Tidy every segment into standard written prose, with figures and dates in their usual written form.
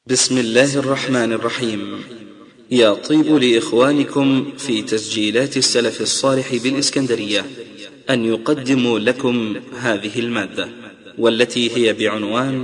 بسم الله الرحمن الرحيم. يطيب لإخوانكم في تسجيلات السلف الصالح بالإسكندرية أن يقدموا لكم هذه المادة، والتي هي بعنوان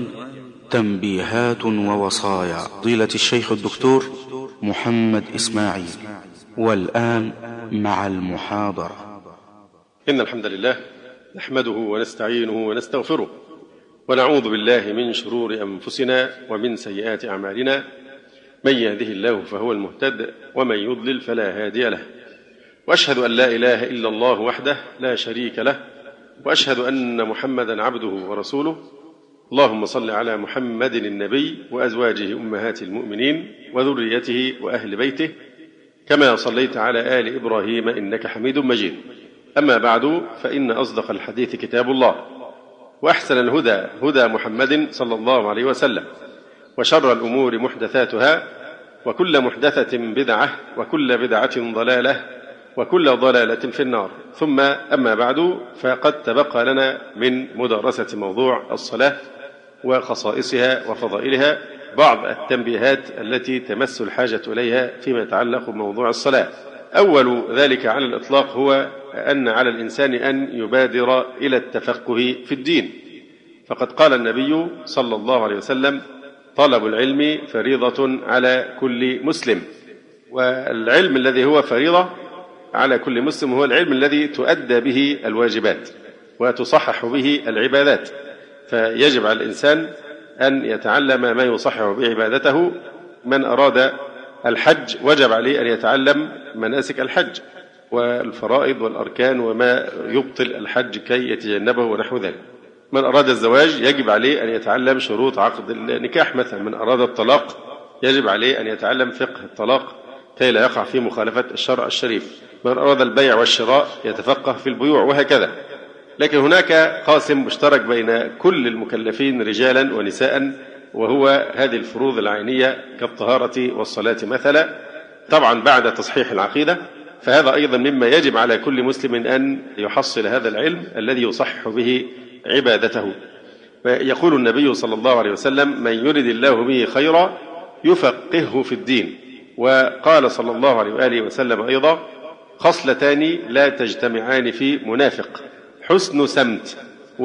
تنبيهات ووصايا فضيلة الشيخ الدكتور محمد إسماعيل. والآن مع المحاضرة. إن الحمد لله نحمده ونستعينه ونستغفره، ونعوذ بالله من شرور أنفسنا ومن سيئات أعمالنا. من يهده الله فهو المهتد، ومن يضلل فلا هادي له. وأشهد أن لا إله إلا الله وحده لا شريك له، وأشهد أن محمدا عبده ورسوله. اللهم صل على محمد النبي وأزواجه أمهات المؤمنين وذريته وأهل بيته، كما صليت على آل إبراهيم إنك حميد مجيد. أما بعد، فإن أصدق الحديث كتاب الله، وأحسن الهدى هدى محمد صلى الله عليه وسلم، وشر الأمور محدثاتها، وكل محدثة بدعة، وكل بدعة ضلالة، وكل ضلالة في النار. ثم أما بعد، فقد تبقى لنا من مدارسة موضوع الصلاة وخصائصها وفضائلها بعض التنبيهات التي تمس الحاجة إليها فيما يتعلق بموضوع الصلاة. أول ذلك على الإطلاق هو أن على الإنسان أن يبادر إلى التفقه في الدين، فقد قال النبي صلى الله عليه وسلم: طلب العلم فريضة على كل مسلم. والعلم الذي هو فريضة على كل مسلم هو العلم الذي تؤدى به الواجبات وتصحح به العبادات، فيجب على الإنسان أن يتعلم ما يصحح به عبادته. من أراد الحج وجب عليه أن يتعلم مناسك الحج والفرائض والأركان وما يبطل الحج كي يتجنبه ونحو ذلك. من أراد الزواج يجب عليه أن يتعلم شروط عقد النكاح مثلا. من أراد الطلاق يجب عليه أن يتعلم فقه الطلاق كي لا يقع في مخالفة الشرع الشريف. من أراد البيع والشراء يتفقه في البيوع، وهكذا. لكن هناك قاسم مشترك بين كل المكلفين رجالا ونساء، وهو هذه الفروض العينية كالطهارة والصلاة مثلا، طبعا بعد تصحيح العقيدة. فهذا أيضا مما يجب على كل مسلم أن يحصل هذا العلم الذي يصحح به عبادته. يقول النبي صلى الله عليه وسلم: من يرد الله به خيرا يفقهه في الدين. وقال صلى الله عليه وآله وسلم أيضا: خصلتان لا تجتمعان في منافق: حسن سمت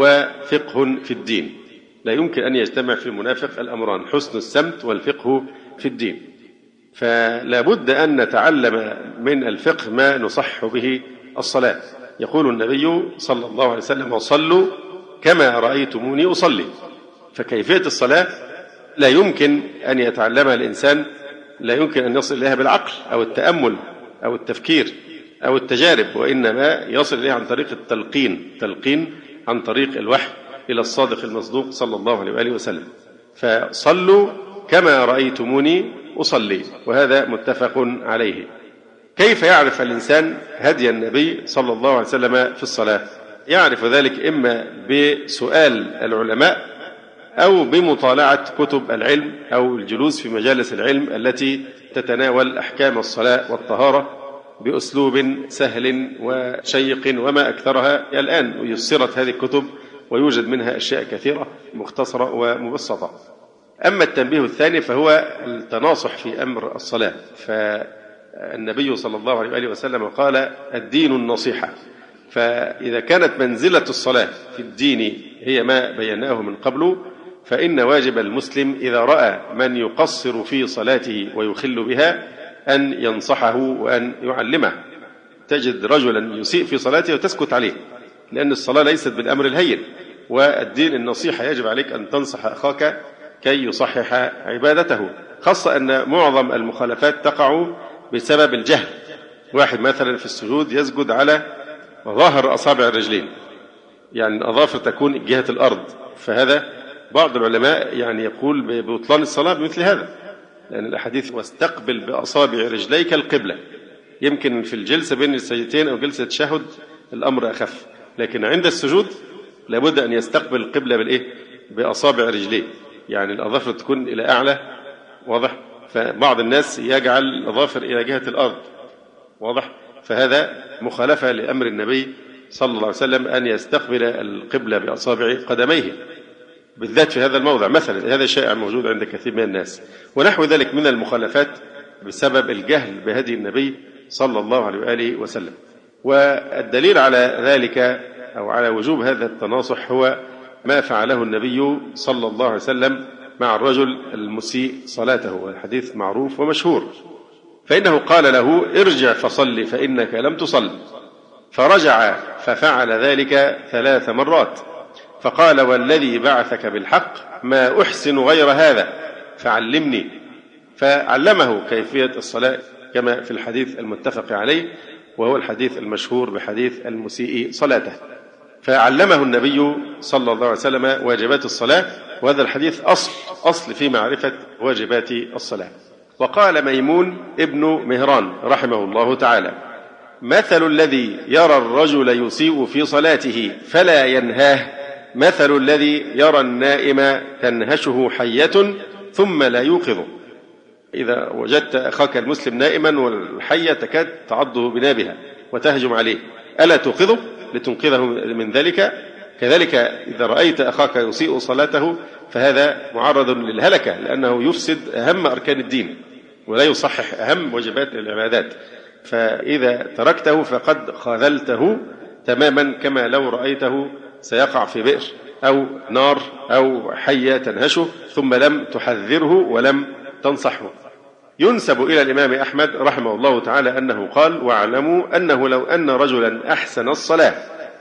وفقه في الدين. لا يمكن أن يجتمع في المنافق الأمران: حسن السمت والفقه في الدين. فلا بد أن نتعلم من الفقه ما نصح به الصلاة. يقول النبي صلى الله عليه وسلم: وصلوا كما رأيتموني أصلي. فكيفية الصلاة لا يمكن أن يتعلمها الإنسان، لا يمكن أن يصل إليها بالعقل أو التأمل أو التفكير أو التجارب، وإنما يصل إليها عن طريق تلقين عن طريق الوحي إلى الصادق المصدوق صلى الله عليه وآله وسلم. فصلوا كما رأيتموني أصلي، وهذا متفق عليه. كيف يعرف الإنسان هدي النبي صلى الله عليه وسلم في الصلاة؟ يعرف ذلك إما بسؤال العلماء أو بمطالعة كتب العلم أو الجلوس في مجالس العلم التي تتناول أحكام الصلاة والطهارة بأسلوب سهل وشيق، وما أكثرها الآن يسرت هذه الكتب ويوجد منها أشياء كثيرة مختصرة ومبسطة. أما التنبيه الثاني فهو التناصح في أمر الصلاة. فالنبي صلى الله عليه وآله وسلم قال: الدين النصيحة. فإذا كانت منزلة الصلاة في الدين هي ما بيناه من قبل، فإن واجب المسلم إذا رأى من يقصر في صلاته ويخل بها أن ينصحه وأن يعلمه. تجد رجلا يسيء في صلاته وتسكت عليه، لأن الصلاة ليست بالأمر الهين، والدين النصيحة. يجب عليك أن تنصح أخاك كي يصحح عبادته، خاصة أن معظم المخالفات تقع بسبب الجهل. واحد مثلا في السجود يسجد على ظاهر أصابع الرجلين، يعني الأظافر تكون جهة الأرض، فهذا بعض العلماء يعني يقول ببطلان الصلاة بمثل هذا، لأن الأحاديث: واستقبل بأصابع رجليك القبلة. يمكن في الجلسة بين السجدتين أو جلسة التشهد الأمر أخف، لكن عند السجود لابد أن يستقبل القبلة بأصابع رجليه، يعني الأظافر تكون إلى أعلى. واضح؟ فبعض الناس يجعل الأظافر إلى جهة الأرض. واضح؟ فهذا مخالفة لأمر النبي صلى الله عليه وسلم أن يستقبل القبلة بأصابع قدميه. بالذات في هذا الموضع مثلا. هذا شائع موجود عند كثير من الناس، ونحو ذلك من المخالفات بسبب الجهل بهدي النبي صلى الله عليه وآله وسلم. والدليل على ذلك أو على وجوب هذا التناصح هو ما فعله النبي صلى الله عليه وسلم مع الرجل المسيء صلاته، والحديث معروف ومشهور. فإنه قال له: ارجع فصل فإنك لم تصل. فرجع ففعل ذلك 3 مرات، فقال: والذي بعثك بالحق ما أحسن غير هذا فعلمني. فعلمه كيفية الصلاة كما في الحديث المتفق عليه، وهو الحديث المشهور بحديث المسيء صلاته. فعلمه النبي صلى الله عليه وسلم واجبات الصلاة، وهذا الحديث أصل في معرفة واجبات الصلاة. وقال ميمون ابن مهران رحمه الله تعالى: مثل الذي يرى الرجل يسيء في صلاته فلا ينهاه مثل الذي يرى النائم تنهشه حية ثم لا يوقظه. إذا وجدت أخاك المسلم نائما والحية تكاد تعضه بنابها وتهجم عليه، ألا توقظه لتنقذه من ذلك؟ كذلك إذا رأيت أخاك يسيء صلاته فهذا معرض للهلكة، لأنه يفسد أهم أركان الدين ولا يصحح أهم وجبات العبادات. فإذا تركته فقد خذلته تماما، كما لو رأيته سيقع في بئر أو نار أو حية تنهشه ثم لم تحذره ولم تنصحه. ينسب إلى الإمام أحمد رحمه الله تعالى أنه قال: واعلموا أنه لو أن رجلا أحسن الصلاة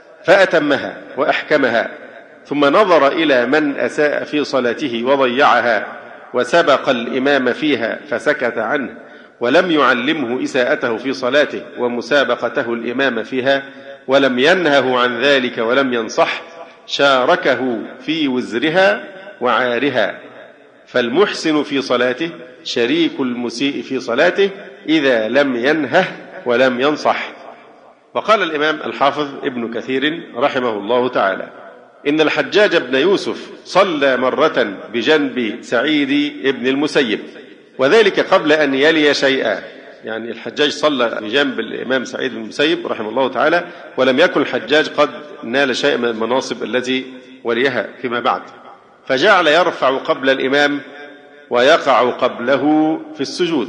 فأتمها وأحكمها ثم نظر إلى من أساء في صلاته وضيعها وسبق الإمام فيها فسكت عنه ولم يعلمه إساءته في صلاته ومسابقته الإمام فيها ولم ينهه عن ذلك ولم ينصح، شاركه في وزرها وعارها. فالمحسن في صلاته شريك المسيء في صلاته إذا لم ينهه ولم ينصح. وقال الإمام الحافظ ابن كثير رحمه الله تعالى: إن الحجاج بن يوسف صلى مرة بجنب سعيد ابن المسيب، وذلك قبل أن يلي شيئا. يعني الحجاج صلى بجنب الإمام سعيد بن المسيب رحمه الله تعالى، ولم يكن الحجاج قد نال شيء من المناصب التي وليها فيما بعد، فجعل يرفع قبل الإمام ويقع قبله في السجود.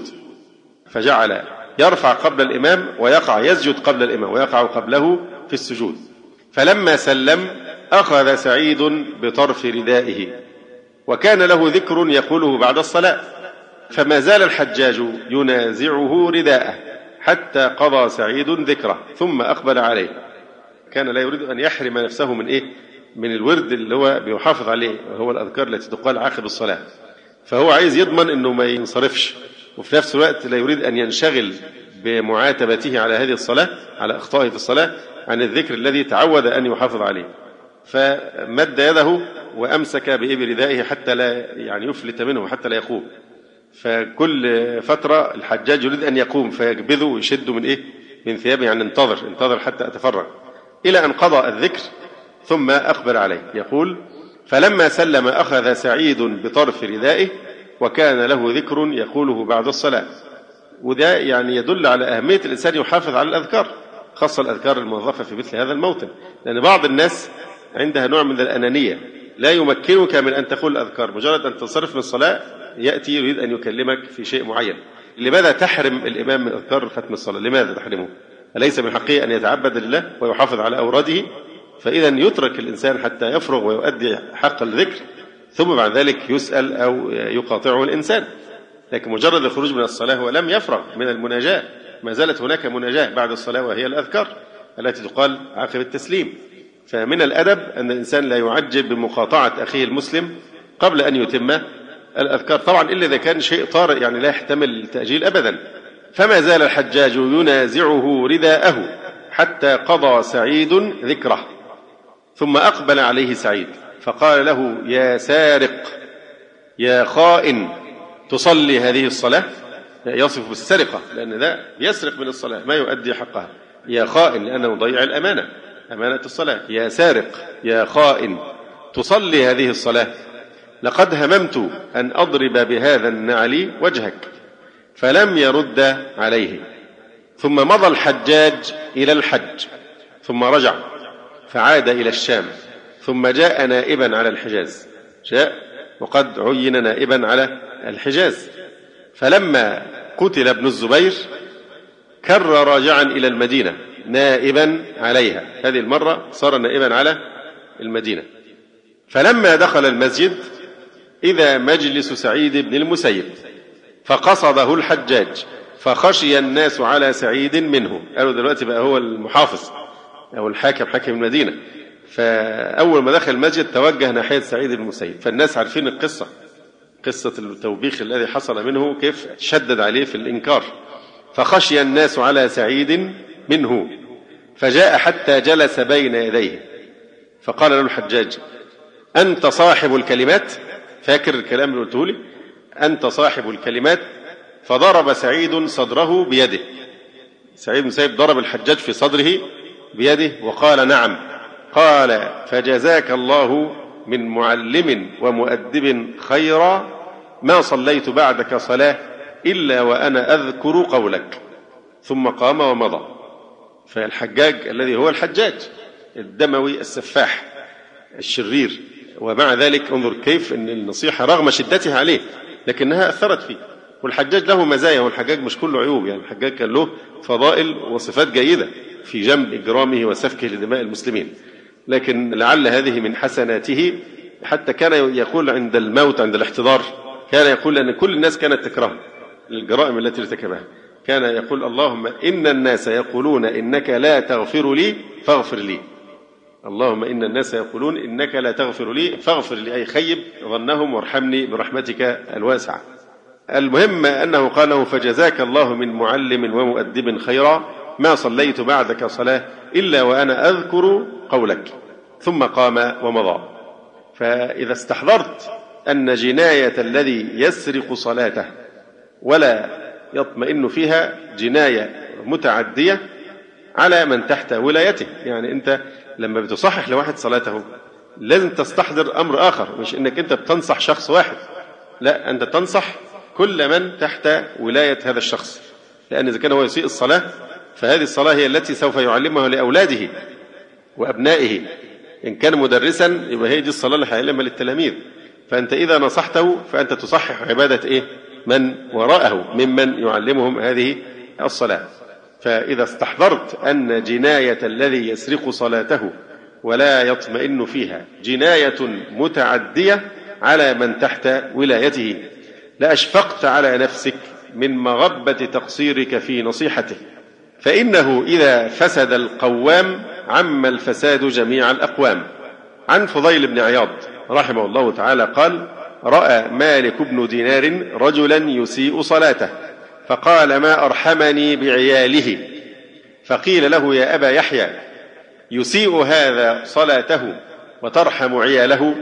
فجعل يرفع قبل الإمام ويقع، يسجد قبل الإمام ويقع قبله في السجود. فلما سلم أخذ سعيد بطرف ردائه، وكان له ذكر يقوله بعد الصلاة، فما زال الحجاج ينازعه رداءه حتى قضى سعيد ذكره ثم أقبل عليه. كان لا يريد أن يحرم نفسه من الورد اللي هو بيحافظ عليه، وهو الأذكار التي تقال عقب الصلاة. فهو عايز يضمن أنه ما ينصرفش، وفي نفس الوقت لا يريد أن ينشغل بمعاتبته على هذه الصلاة، على أخطائه في الصلاة، عن الذكر الذي تعود أن يحافظ عليه. فمد يده وأمسك بإبر ردائه حتى لا يفلت منه، حتى لا يقوم. فكل فترة الحجاج يريد أن يقوم فيقبضه ويشده من ثيابه، يعني انتظر حتى أتفرغ، إلى أن قضى الذكر ثم أقبل عليه. يقول: فلما سلم أخذ سعيد بطرف ردائه وكان له ذكر يقوله بعد الصلاة. وده يدل على أهمية الإنسان يحافظ على الأذكار، خاصة الأذكار الموظفة في مثل هذا الموطن، لأن بعض الناس عندها نوع من الأنانية، لا يمكنك من أن تقول الأذكار، مجرد أن تنصرف من الصلاة يأتي يريد أن يكلمك في شيء معين. لماذا تحرم الإمام من أذكار ختم الصلاة؟ لماذا تحرمه؟ أليس من حقه أن يتعبد لله ويحافظ على أوراده؟ فإذا يترك الإنسان حتى يفرغ ويؤدي حق الذكر، ثم بعد ذلك يسأل أو يقاطعه الإنسان. لكن مجرد الخروج من الصلاة هو لم يفرغ من المناجاة، ما زالت هناك مناجاة بعد الصلاة، وهي الأذكار التي تقال عقب التسليم. فمن الأدب أن الإنسان لا يعجل بمقاطعة أخيه المسلم قبل أن يتم الأذكار، طبعا إلا إذا كان شيء طارئ لا يحتمل التأجيل أبدا. فما زال الحجاج ينازعه رداءه حتى قضى سعيد ذكره ثم أقبل عليه سعيد فقال له: يا سارق، يا خائن، تصلي هذه الصلاة؟ يصف بالسرقة لأن ذا يسرق من الصلاة ما يؤدي حقها. يا خائن لأنه ضيع الأمانة، أمانة الصلاة. يا سارق، يا خائن، تصلي هذه الصلاة؟ لقد هممت أن أضرب بهذا النعل وجهك. فلم يرد عليه. ثم مضى الحجاج إلى الحج ثم رجع فعاد إلى الشام ثم جاء نائبا على الحجاز جاء وقد عين نائبا على الحجاز. فلما قتل ابن الزبير كر راجعا إلى المدينة نائبا عليها، هذه المرة صار نائبا على المدينة. فلما دخل المسجد إذا مجلس سعيد بن المسيب فقصده الحجاج فخشي الناس على سعيد منه. قالوا دلوقتي بقى هو المحافظ أو الحاكم، حاكم المدينة. فأول ما دخل المسجد توجه ناحية سعيد بن المسيب، فالناس عارفين القصة، قصة التوبيخ الذي حصل منه، كيف شدد عليه في الإنكار. فخشي الناس على سعيد منه فجاء حتى جلس بين يديه فقال له الحجاج: أنت صاحب الكلمات؟ فاكر الكلام اللي قلته لي؟ أنت صاحب الكلمات؟ فضرب سعيد صدره بيده. سعيد بن المسيب ضرب الحجاج في صدره بيده وقال: نعم. قال: فجزاك الله من معلم ومؤدب خيرا، ما صليت بعدك صلاة إلا وأنا أذكر قولك. ثم قام ومضى. فالحجاج الذي هو الحجاج الدموي السفاح الشرير، ومع ذلك انظر كيف أن النصيحة رغم شدتها عليه لكنها أثرت فيه. والحجاج له مزايا، والحجاج مش كله عيوب، يعني الحجاج كان له فضائل وصفات جيدة في جنب إجرامه وسفكه لدماء المسلمين، لكن لعل هذه من حسناته. حتى كان يقول عند الموت، عند الاحتضار، كان يقول أن كل الناس كانت تكرهه الجرائم التي ارتكبها. كان يقول: اللهم إن الناس يقولون إنك لا تغفر لي فاغفر لي. اللهم إن الناس يقولون إنك لا تغفر لي فاغفر لي، أي خيب ظنهم وارحمني برحمتك الواسعة. المهم أنه قال له: فجزاك الله من معلم ومؤدب خيرا، ما صليت بعدك صلاة إلا وأنا أذكر قولك. ثم قام ومضى. فإذا استحضرت أن جناية الذي يسرق صلاته ولا يطمئن فيها جناية متعدية على من تحت ولايته، يعني أنت لما بتصحح لواحد صلاته لازم تستحضر أمر آخر، مش أنك أنت بتنصح شخص واحد، لا، أنت تنصح كل من تحت ولاية هذا الشخص. لأن إذا كان هو يسيء الصلاة فهذه الصلاة هي التي سوف يعلمها لأولاده وأبنائه. إن كان مدرسا يبقى هي دي الصلاة اللي هيعلمها للتلاميذ. فأنت إذا نصحته فأنت تصحح عبادة من وراءه ممن يعلمهم هذه الصلاة. فإذا استحضرت أن جناية الذي يسرق صلاته ولا يطمئن فيها جناية متعدية على من تحت ولايته لأشفقت على نفسك من مغبة تقصيرك في نصيحته، فإنه إذا فسد القوام عم الفساد جميع الأقوام. عن فضيل بن عياض رحمه الله تعالى قال: رأى مالك بن دينار رجلا يسيء صلاته فقال: ما أرحمني بعياله. فقيل له: يا أبا يحيى، يسيء هذا صلاته وترحم عياله؟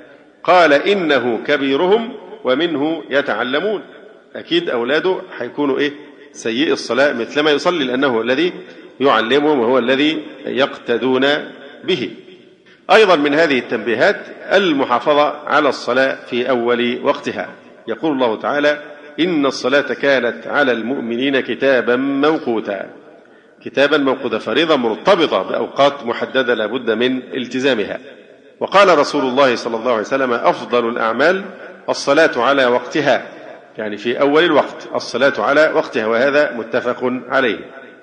قال: إنه كبيرهم ومنه يتعلمون. أكيد أولاده هيكونوا سيء الصلاة مثلما يصلي، لأنه الذي يعلمهم وهو الذي يقتدون به. أيضا من هذه التنبيهات المحافظة على الصلاة في أول وقتها. يقول الله تعالى: إن الصلاة كانت على المؤمنين كتابا موقوتا. كتابا موقوتا، فريضة مرتبطة بأوقات محددة لا بد من التزامها. وقال رسول الله صلى الله عليه وسلم: أفضل الأعمال الصلاة على وقتها، يعني في أول الوقت الصلاة على وقتها، وهذا متفق عليه.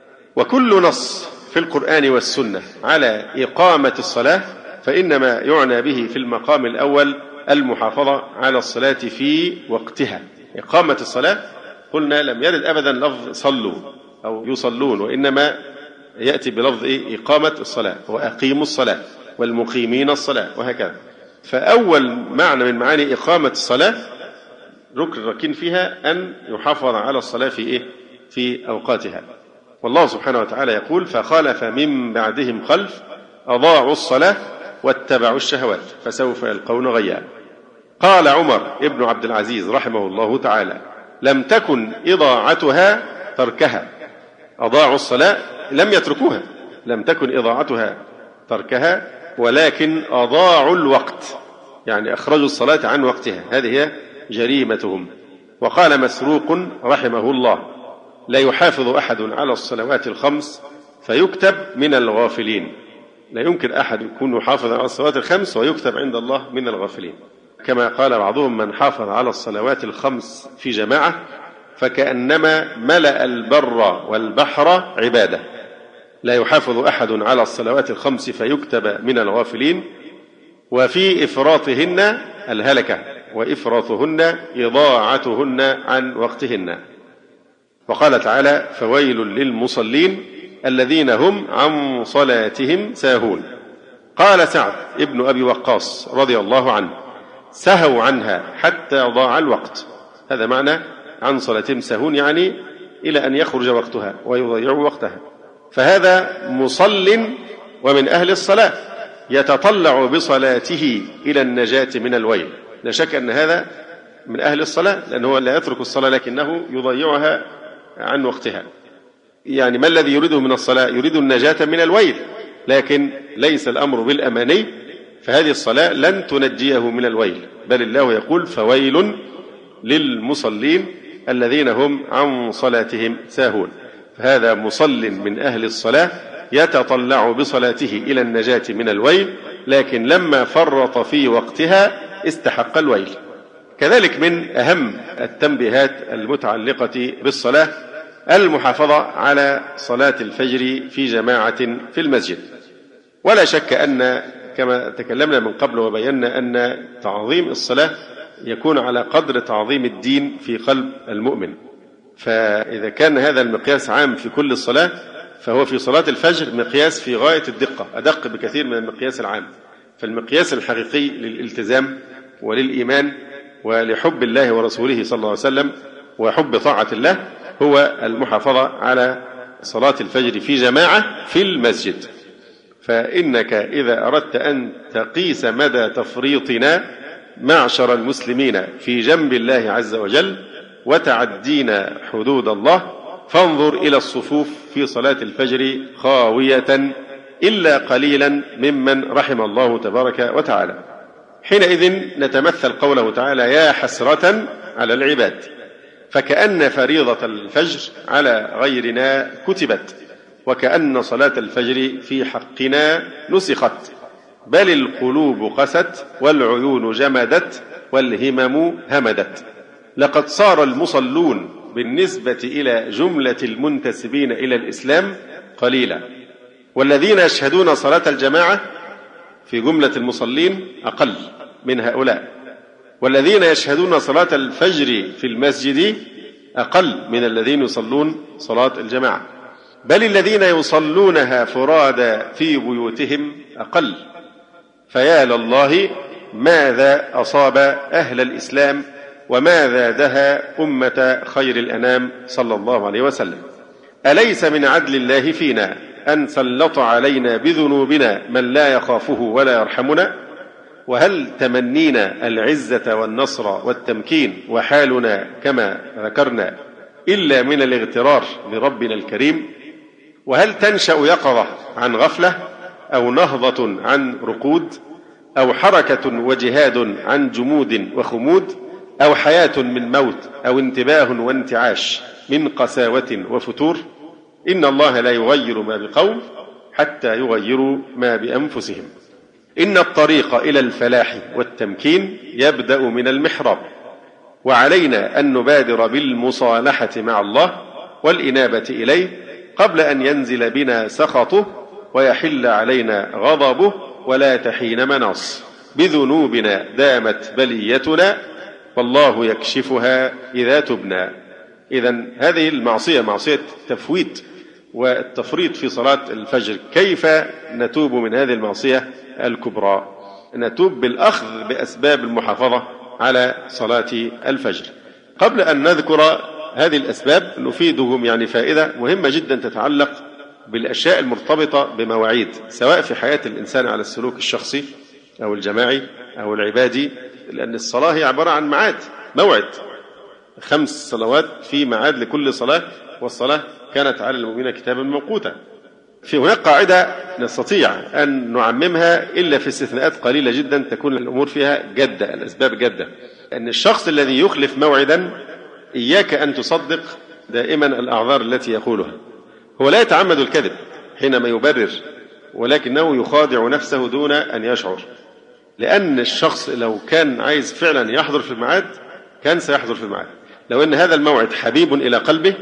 وكل نص في القرآن والسنة على إقامة الصلاة فإنما يعنى به في المقام الأول المحافظة على الصلاة في وقتها. إقامة الصلاة قلنا لم يرد أبدا لفظ صلوا أو يصلون، وإنما يأتي بلفظ إقامة الصلاة، وأقيموا الصلاة والمقيمين الصلاة، وهكذا. فأول معنى من معاني إقامة الصلاة ركن ركين فيها أن يحافظ على الصلاة في أوقاتها. والله سبحانه وتعالى يقول: فخلف من بعدهم خلف أضاعوا الصلاة واتبعوا الشهوات فسوف يلقون غيا. قال عمر ابن عبد العزيز رحمه الله تعالى: لم تكن إضاعتها تركها. أضاعوا الصلاة لم يتركوها، لم تكن إضاعتها تركها، ولكن أضاعوا الوقت، يعني أخرجوا الصلاة عن وقتها، هذه هي جريمتهم. وقال مسروق رحمه الله: لا يحافظ أحد على الصلوات الخمس فيكتب من الغافلين. لا يمكن أحد يكون يحافظ على الصلوات الخمس ويكتب عند الله من الغافلين. كما قال بعضهم: من حافظ على الصلوات الخمس في جماعة فكأنما ملأ البر والبحر عبادة. لا يحافظ أحد على الصلوات الخمس فيكتب من الغافلين، وفي إفراطهن الهلكة، وإفراطهن إضاعتهن عن وقتهن. وقال تعالى: فويل للمصلين الذين هم عن صلاتهم ساهون. قال سعد ابن أبي وقاص رضي الله عنه: سهوا عنها حتى ضاع الوقت. هذا معنى عن صلاتهم ساهون، يعني إلى أن يخرج وقتها ويضيعوا وقتها. فهذا مصل ومن أهل الصلاة، يتطلع بصلاته إلى النجاة من الويل. لا شك أن هذا من أهل الصلاة، لأنه لا يترك الصلاة لكنه يضيعها عن وقتها. يعني ما الذي يريده من الصلاة؟ يريد النجاة من الويل، لكن ليس الأمر بالأماني، فهذه الصلاة لن تنجيه من الويل، بل الله يقول: فويل للمصلين الذين هم عن صلاتهم ساهون. فهذا مصل من أهل الصلاة يتطلع بصلاته إلى النجاة من الويل، لكن لما فرط في وقتها استحق الويل. كذلك من أهم التنبيهات المتعلقة بالصلاة المحافظة على صلاة الفجر في جماعة في المسجد. ولا شك أن كما تكلمنا من قبل وبينا أن تعظيم الصلاة يكون على قدر تعظيم الدين في قلب المؤمن. فإذا كان هذا المقياس عام في كل الصلاة، فهو في صلاة الفجر مقياس في غاية الدقة، أدق بكثير من المقياس العام. فالمقياس الحقيقي للالتزام وللإيمان ولحب الله ورسوله صلى الله عليه وسلم وحب طاعة الله هو المحافظة على صلاة الفجر في جماعة في المسجد. فإنك إذا أردت أن تقيس مدى تفريطنا معشر المسلمين في جنب الله عز وجل وتعدينا حدود الله، فانظر إلى الصفوف في صلاة الفجر خاوية إلا قليلا ممن رحم الله تبارك وتعالى. حينئذ نتمثل قوله تعالى: يا حسرة على العباد، فكأن فريضة الفجر على غيرنا كتبت، وكأن صلاة الفجر في حقنا نسخت، بل القلوب قست والعيون جمدت والهمم همدت. لقد صار المصلون بالنسبة إلى جملة المنتسبين إلى الإسلام قليلا، والذين يشهدون صلاة الجماعة في جملة المصلين أقل من هؤلاء، والذين يشهدون صلاة الفجر في المسجد أقل من الذين يصلون صلاة الجماعة، بل الذين يصلونها فرادى في بيوتهم أقل. فيا لله ماذا أصاب أهل الإسلام وماذا دها أمة خير الأنام صلى الله عليه وسلم. أليس من عدل الله فينا أن سلط علينا بذنوبنا من لا يخافه ولا يرحمنا؟ وهل تمنينا العزة والنصر والتمكين وحالنا كما ذكرنا إلا من الاغترار بربنا الكريم؟ وهل تنشأ يقظة عن غفلة، أو نهضة عن رقود، أو حركة وجهاد عن جمود وخمود، أو حياة من موت، أو انتباه وانتعاش من قساوة وفتور؟ إن الله لا يغير ما بقوم حتى يغيروا ما بأنفسهم. إن الطريق إلى الفلاح والتمكين يبدأ من المحراب، وعلينا أن نبادر بالمصالحة مع الله والإنابة إليه قبل أن ينزل بنا سخطه ويحل علينا غضبه ولا تحين مناص. بذنوبنا دامت بليتنا والله يكشفها إذا تبنا. إذن هذه المعصية معصية التفويت والتفريط في صلاة الفجر. كيف نتوب من هذه المعصية الكبرى؟ نتوب بالأخذ بأسباب المحافظة على صلاة الفجر. قبل أن نذكر هذه الأسباب نفيدهم يعني فائدة مهمة جدا تتعلق بالأشياء المرتبطة بمواعيد، سواء في حياة الإنسان على السلوك الشخصي أو الجماعي أو العبادي، لأن الصلاة هي عبارة عن معاد، موعد، 5 صلوات في معاد لكل صلاة، والصلاة كانت على المؤمنين كتابا موقوتا. في هناك قاعدة نستطيع أن نعممها إلا في استثناءات قليلة جدا تكون الأمور فيها جدة، الأسباب جدة. أن الشخص الذي يخلف موعدا إياك أن تصدق دائما الأعذار التي يقولها. هو لا يتعمد الكذب حينما يبرر، ولكنه يخادع نفسه دون أن يشعر، لأن الشخص لو كان عايز فعلا يحضر في الميعاد كان سيحضر في الميعاد. لو أن هذا الموعد حبيب إلى قلبه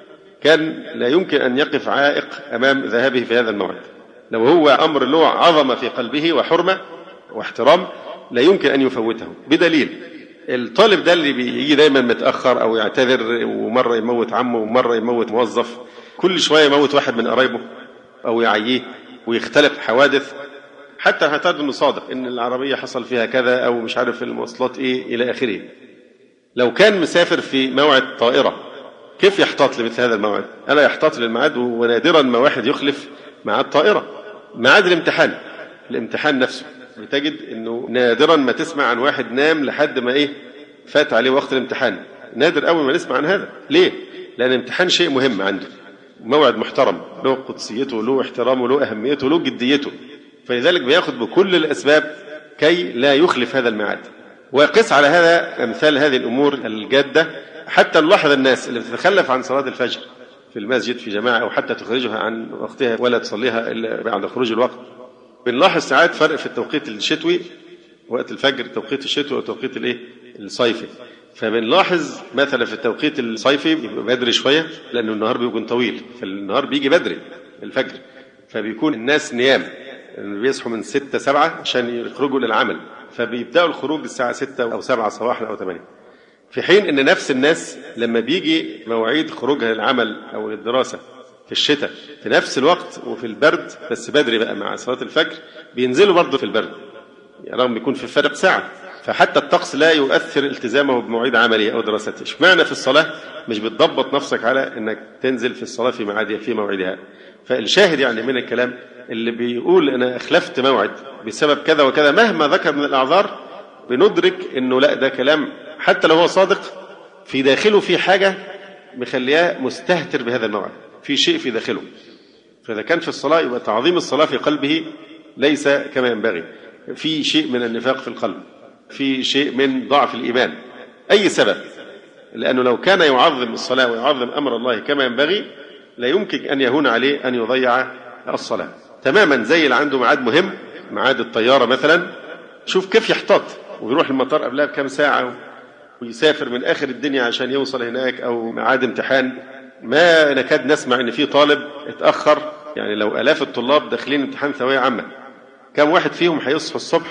كان لا يمكن أن يقف عائق أمام ذهابه في هذا الموعد. لو هو أمر له عظمة في قلبه وحرمة واحترام لا يمكن أن يفوته. بدليل الطالب ده اللي بيجي دايما متأخر أو يعتذر، ومرة يموت عمه ومرة يموت موظف، كل شوية يموت واحد من قرايبه أو يعييه ويختلف حوادث، حتى هتعرف أنه صادق إن العربية حصل فيها كذا أو مش عارف المواصلات إيه إلى آخره. لو كان مسافر في موعد طائرة كيف يحتاط لمثل هذا الموعد؟ ألا يحتاط للميعاد، ونادرا ما واحد يخلف ميعاد طائرة. ميعاد الامتحان نفسه بتجد أنه نادرا ما تسمع عن واحد نام لحد ما فات عليه وقت الامتحان. نادر أول ما نسمع عن هذا. ليه؟ لأن الامتحان شيء مهم عنده، موعد محترم له قدسيته، له احترامه، له أهميته، له جديته، فلذلك بياخد بكل الأسباب كي لا يخلف هذا الميعاد. وقس على هذا أمثال هذه الأمور الجادة. حتى نلاحظ الناس اللي بتتخلف عن صلاة الفجر في المسجد في جماعة أو حتى تخرجها عن وقتها ولا تصليها إلا بعد خروج الوقت. بنلاحظ ساعات فرق في التوقيت الشتوي، وقت الفجر توقيت الشتوي وتوقيت الصيفي. فبنلاحظ مثلا في التوقيت الصيفي بيبقى بدري شوية لأنه النهار بيكون طويل، فالنهار بيجي بدري الفجر، فبيكون الناس نيام بيصحوا من 6-7 عشان يخرجوا للعمل، فبيبدأوا الخروج الساعة 6 أو 7 صباحا أو 8. في حين أن نفس الناس لما بيجي مواعيد خروجها للعمل أو للدراسة في الشتاء في نفس الوقت وفي البرد بس بدري بقى مع صلاة الفجر بينزلوا برضه في البرد، يعني رغم يكون في فرق ساعة. فحتى الطقس لا يؤثر التزامه بمواعيد عملية أو دراسته. اشمعنى في الصلاة مش بتضبط نفسك على أنك تنزل في الصلاة في ميعادها في موعدها؟ فالشاهد يعني من الكلام اللي بيقول أنا أخلفت موعد بسبب كذا وكذا مهما ذكر من الأعذار، بندرك أنه لا، ده كلام حتى لو هو صادق في داخله في حاجة مخلياه مستهتر بهذا الموعد، في شيء في داخله. فإذا كان في الصلاة يبقى تعظيم الصلاة في قلبه ليس كما ينبغي، في شيء من النفاق في القلب، في شيء من ضعف الإيمان، أي سبب. لأنه لو كان يعظم الصلاة ويعظم أمر الله كما ينبغي لا يمكن أن يهون عليه أن يضيع الصلاة تماما. زي اللي عنده ميعاد مهم، ميعاد الطيارة مثلا، شوف كيف يحتاط ويروح المطار قبلها بكم ساعة ويسافر من آخر الدنيا عشان يوصل هناك، أو ميعاد امتحان ما نكاد نسمع أن في طالب اتأخر. يعني لو آلاف الطلاب داخلين امتحان ثانوية عامة، كم واحد فيهم هيصحوا الصبح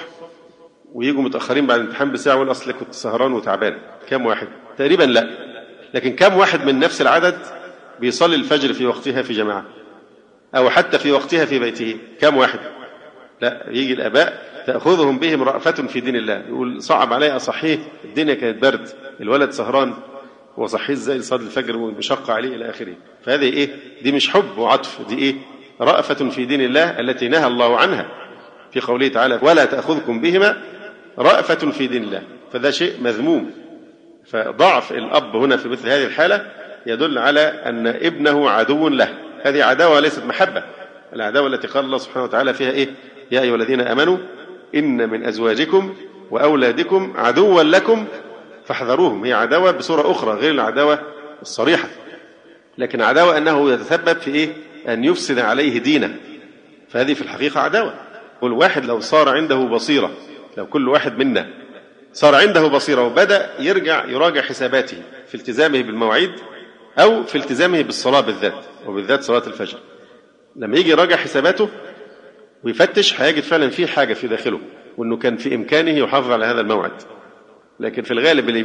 ويجوا متأخرين بعد الامتحان بساعة ويقول أصل كنت سهران وتعبان؟ كم واحد؟ تقريبا لا. لكن كم واحد من نفس العدد بيصلي الفجر في وقتها في جماعة أو حتى في وقتها في بيته؟ كم واحد؟ لا، يجي الآباء تأخذهم بهم رأفة في دين الله، يقول صعب علي أصحيه، الدنيا كانت برد، الولد سهران وصحيه ازاي لصلاة الفجر ومشق عليه إلى آخره. فهذه دي مش حب وعطف، دي رأفة في دين الله التي نهى الله عنها في قوله تعالى ولا تأخذكم بهما رأفة في دين الله. فده شيء مذموم. فضعف الأب هنا في مثل هذه الحالة يدل على أن ابنه عدو له. هذه عداوة ليست محبة. العداوة التي قال الله سبحانه وتعالى فيها يا أيها الذين آمنوا إن من أزواجكم وأولادكم عدوا لكم فاحذروهم. هي عداوة بصورة أخرى غير العداوة الصريحة، لكن عداوة أنه يتسبب في أن يفسد عليه دينه، فهذه في الحقيقة عداوة. والواحد لو صار عنده بصيرة، لو كل واحد منا صار عنده بصيرة وبدأ يراجع حساباته في التزامه بالمواعيد أو في التزامه بالصلاة بالذات، وبالذات صلاة الفجر، لما يجي يراجع حساباته ويفتش هيجد فعلا فيه حاجة في داخله، وأنه كان في إمكانه يحافظ على هذا الموعد. لكن في الغالب اللي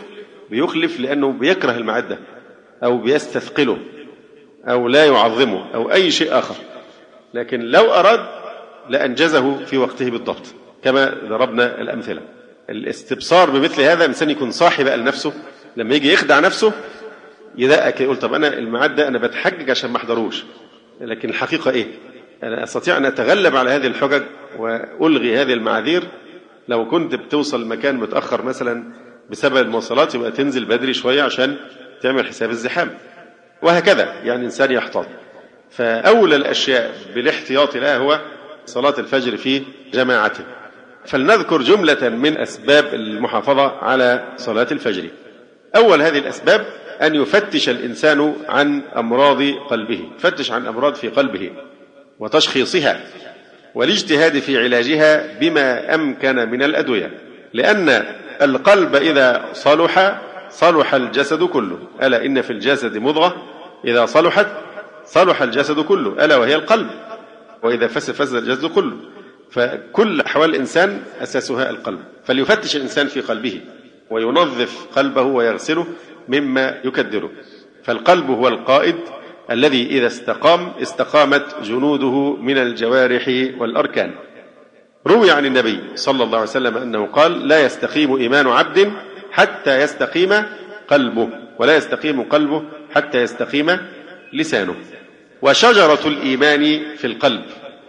بيخلف لأنه بيكره الميعاد ده أو بيستثقله أو لا يعظمه أو أي شيء آخر. لكن لو أراد لأنجزه في وقته بالضبط كما ضربنا الأمثلة. الاستبصار بمثل هذا إنسان يكون صاحي بقى لنفسه، لما يجي يخدع نفسه يدقق يقول طب أنا الميعاد ده أنا بتحجج عشان ما احضروش، لكن الحقيقة أنا أستطيع أن أتغلب على هذه الحجج وألغي هذه المعاذير. لو كنت بتوصل مكان متأخر مثلا بسبب المواصلات يبقى تنزل بدري شوية عشان تعمل حساب الزحام، وهكذا. يعني إنسان يحتاط. فأولى الأشياء بالاحتياط لها هو صلاة الفجر في جماعته. فلنذكر جملة من أسباب المحافظة على صلاة الفجر. أول هذه الأسباب أن يفتش الإنسان عن أمراض قلبه، يفتش عن أمراض في قلبه وتشخيصها. والاجتهاد في علاجها بما أمكن من الأدوية، لأن القلب إذا صلح الجسد كله. ألا إن في الجسد مضغة إذا صلحت صلح الجسد كله، ألا وهي القلب، وإذا فسد الجسد كله. فكل أحوال الإنسان أساسها القلب، فليفتش الإنسان في قلبه وينظف قلبه ويغسله مما يكدره. فالقلب هو القائد الذي إذا استقامت جنوده من الجوارح والأركان. روي عن النبي صلى الله عليه وسلم أنه قال: لا يستقيم إيمان عبد حتى يستقيم قلبه، ولا يستقيم قلبه حتى يستقيم لسانه. وشجرة الإيمان في القلب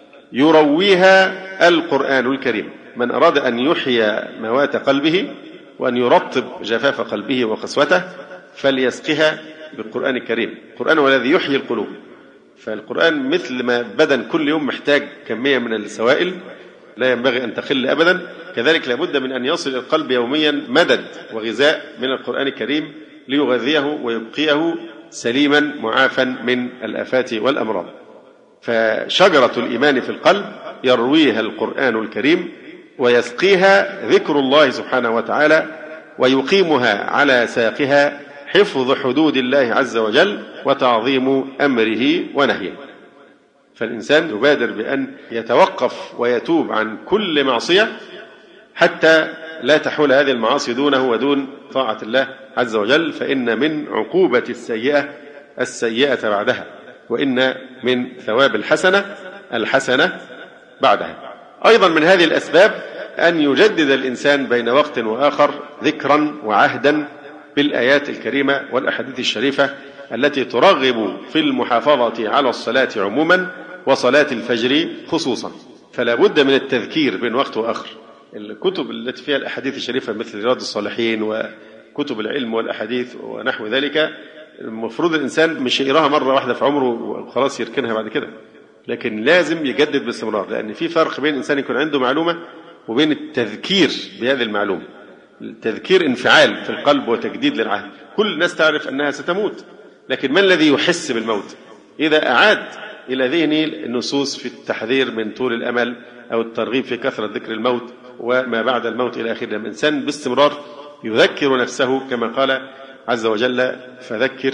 يرويها القرآن الكريم. من أراد أن يحيي موات قلبه وأن يرطب جفاف قلبه وقسوته فليسقها بالقرآن الكريم. القرآن هو الذي يحيي القلوب. فالقرآن مثل ما بدن كل يوم محتاج كمية من السوائل لا ينبغي أن تقل أبدا، كذلك لابد من أن يصل القلب يوميا مدد وغذاء من القرآن الكريم ليغذيه ويبقيه سليما معافا من الآفات والأمراض. فشجرة الإيمان في القلب يرويها القرآن الكريم ويسقيها ذكر الله سبحانه وتعالى، ويقيمها على ساقها حفظ حدود الله عز وجل وتعظيم أمره ونهيه. فالإنسان يبادر بأن يتوقف ويتوب عن كل معصية حتى لا تحول هذه المعاصي دونه ودون طاعة الله عز وجل، فإن من عقوبة السيئة بعدها، وإن من ثواب الحسنة بعدها. أيضا من هذه الأسباب أن يجدد الإنسان بين وقت وآخر ذكرا وعهدا بالآيات الكريمة والأحاديث الشريفة التي ترغب في المحافظة على الصلاة عموما وصلاة الفجر خصوصا. فلا بد من التذكير بين وقت وآخر. الكتب التي فيها الأحاديث الشريفة مثل رياض الصالحين وكتب العلم والأحاديث ونحو ذلك، المفروض الإنسان مش يقراها مرة واحدة في عمره وخلاص يركنها بعد كده، لكن لازم يجدد باستمرار، لأن في فرق بين الإنسان يكون عنده معلومة وبين التذكير بهذه المعلومة. التذكير انفعال في القلب وتجديد للعهد. كل الناس تعرف أنها ستموت، لكن من الذي يحس بالموت؟ إذا أعاد إلى ذهنه النصوص في التحذير من طول الأمل أو الترغيب في كثرة ذكر الموت وما بعد الموت إلى آخره. لما الإنسان باستمرار يذكر نفسه كما قال عز وجل: فذكر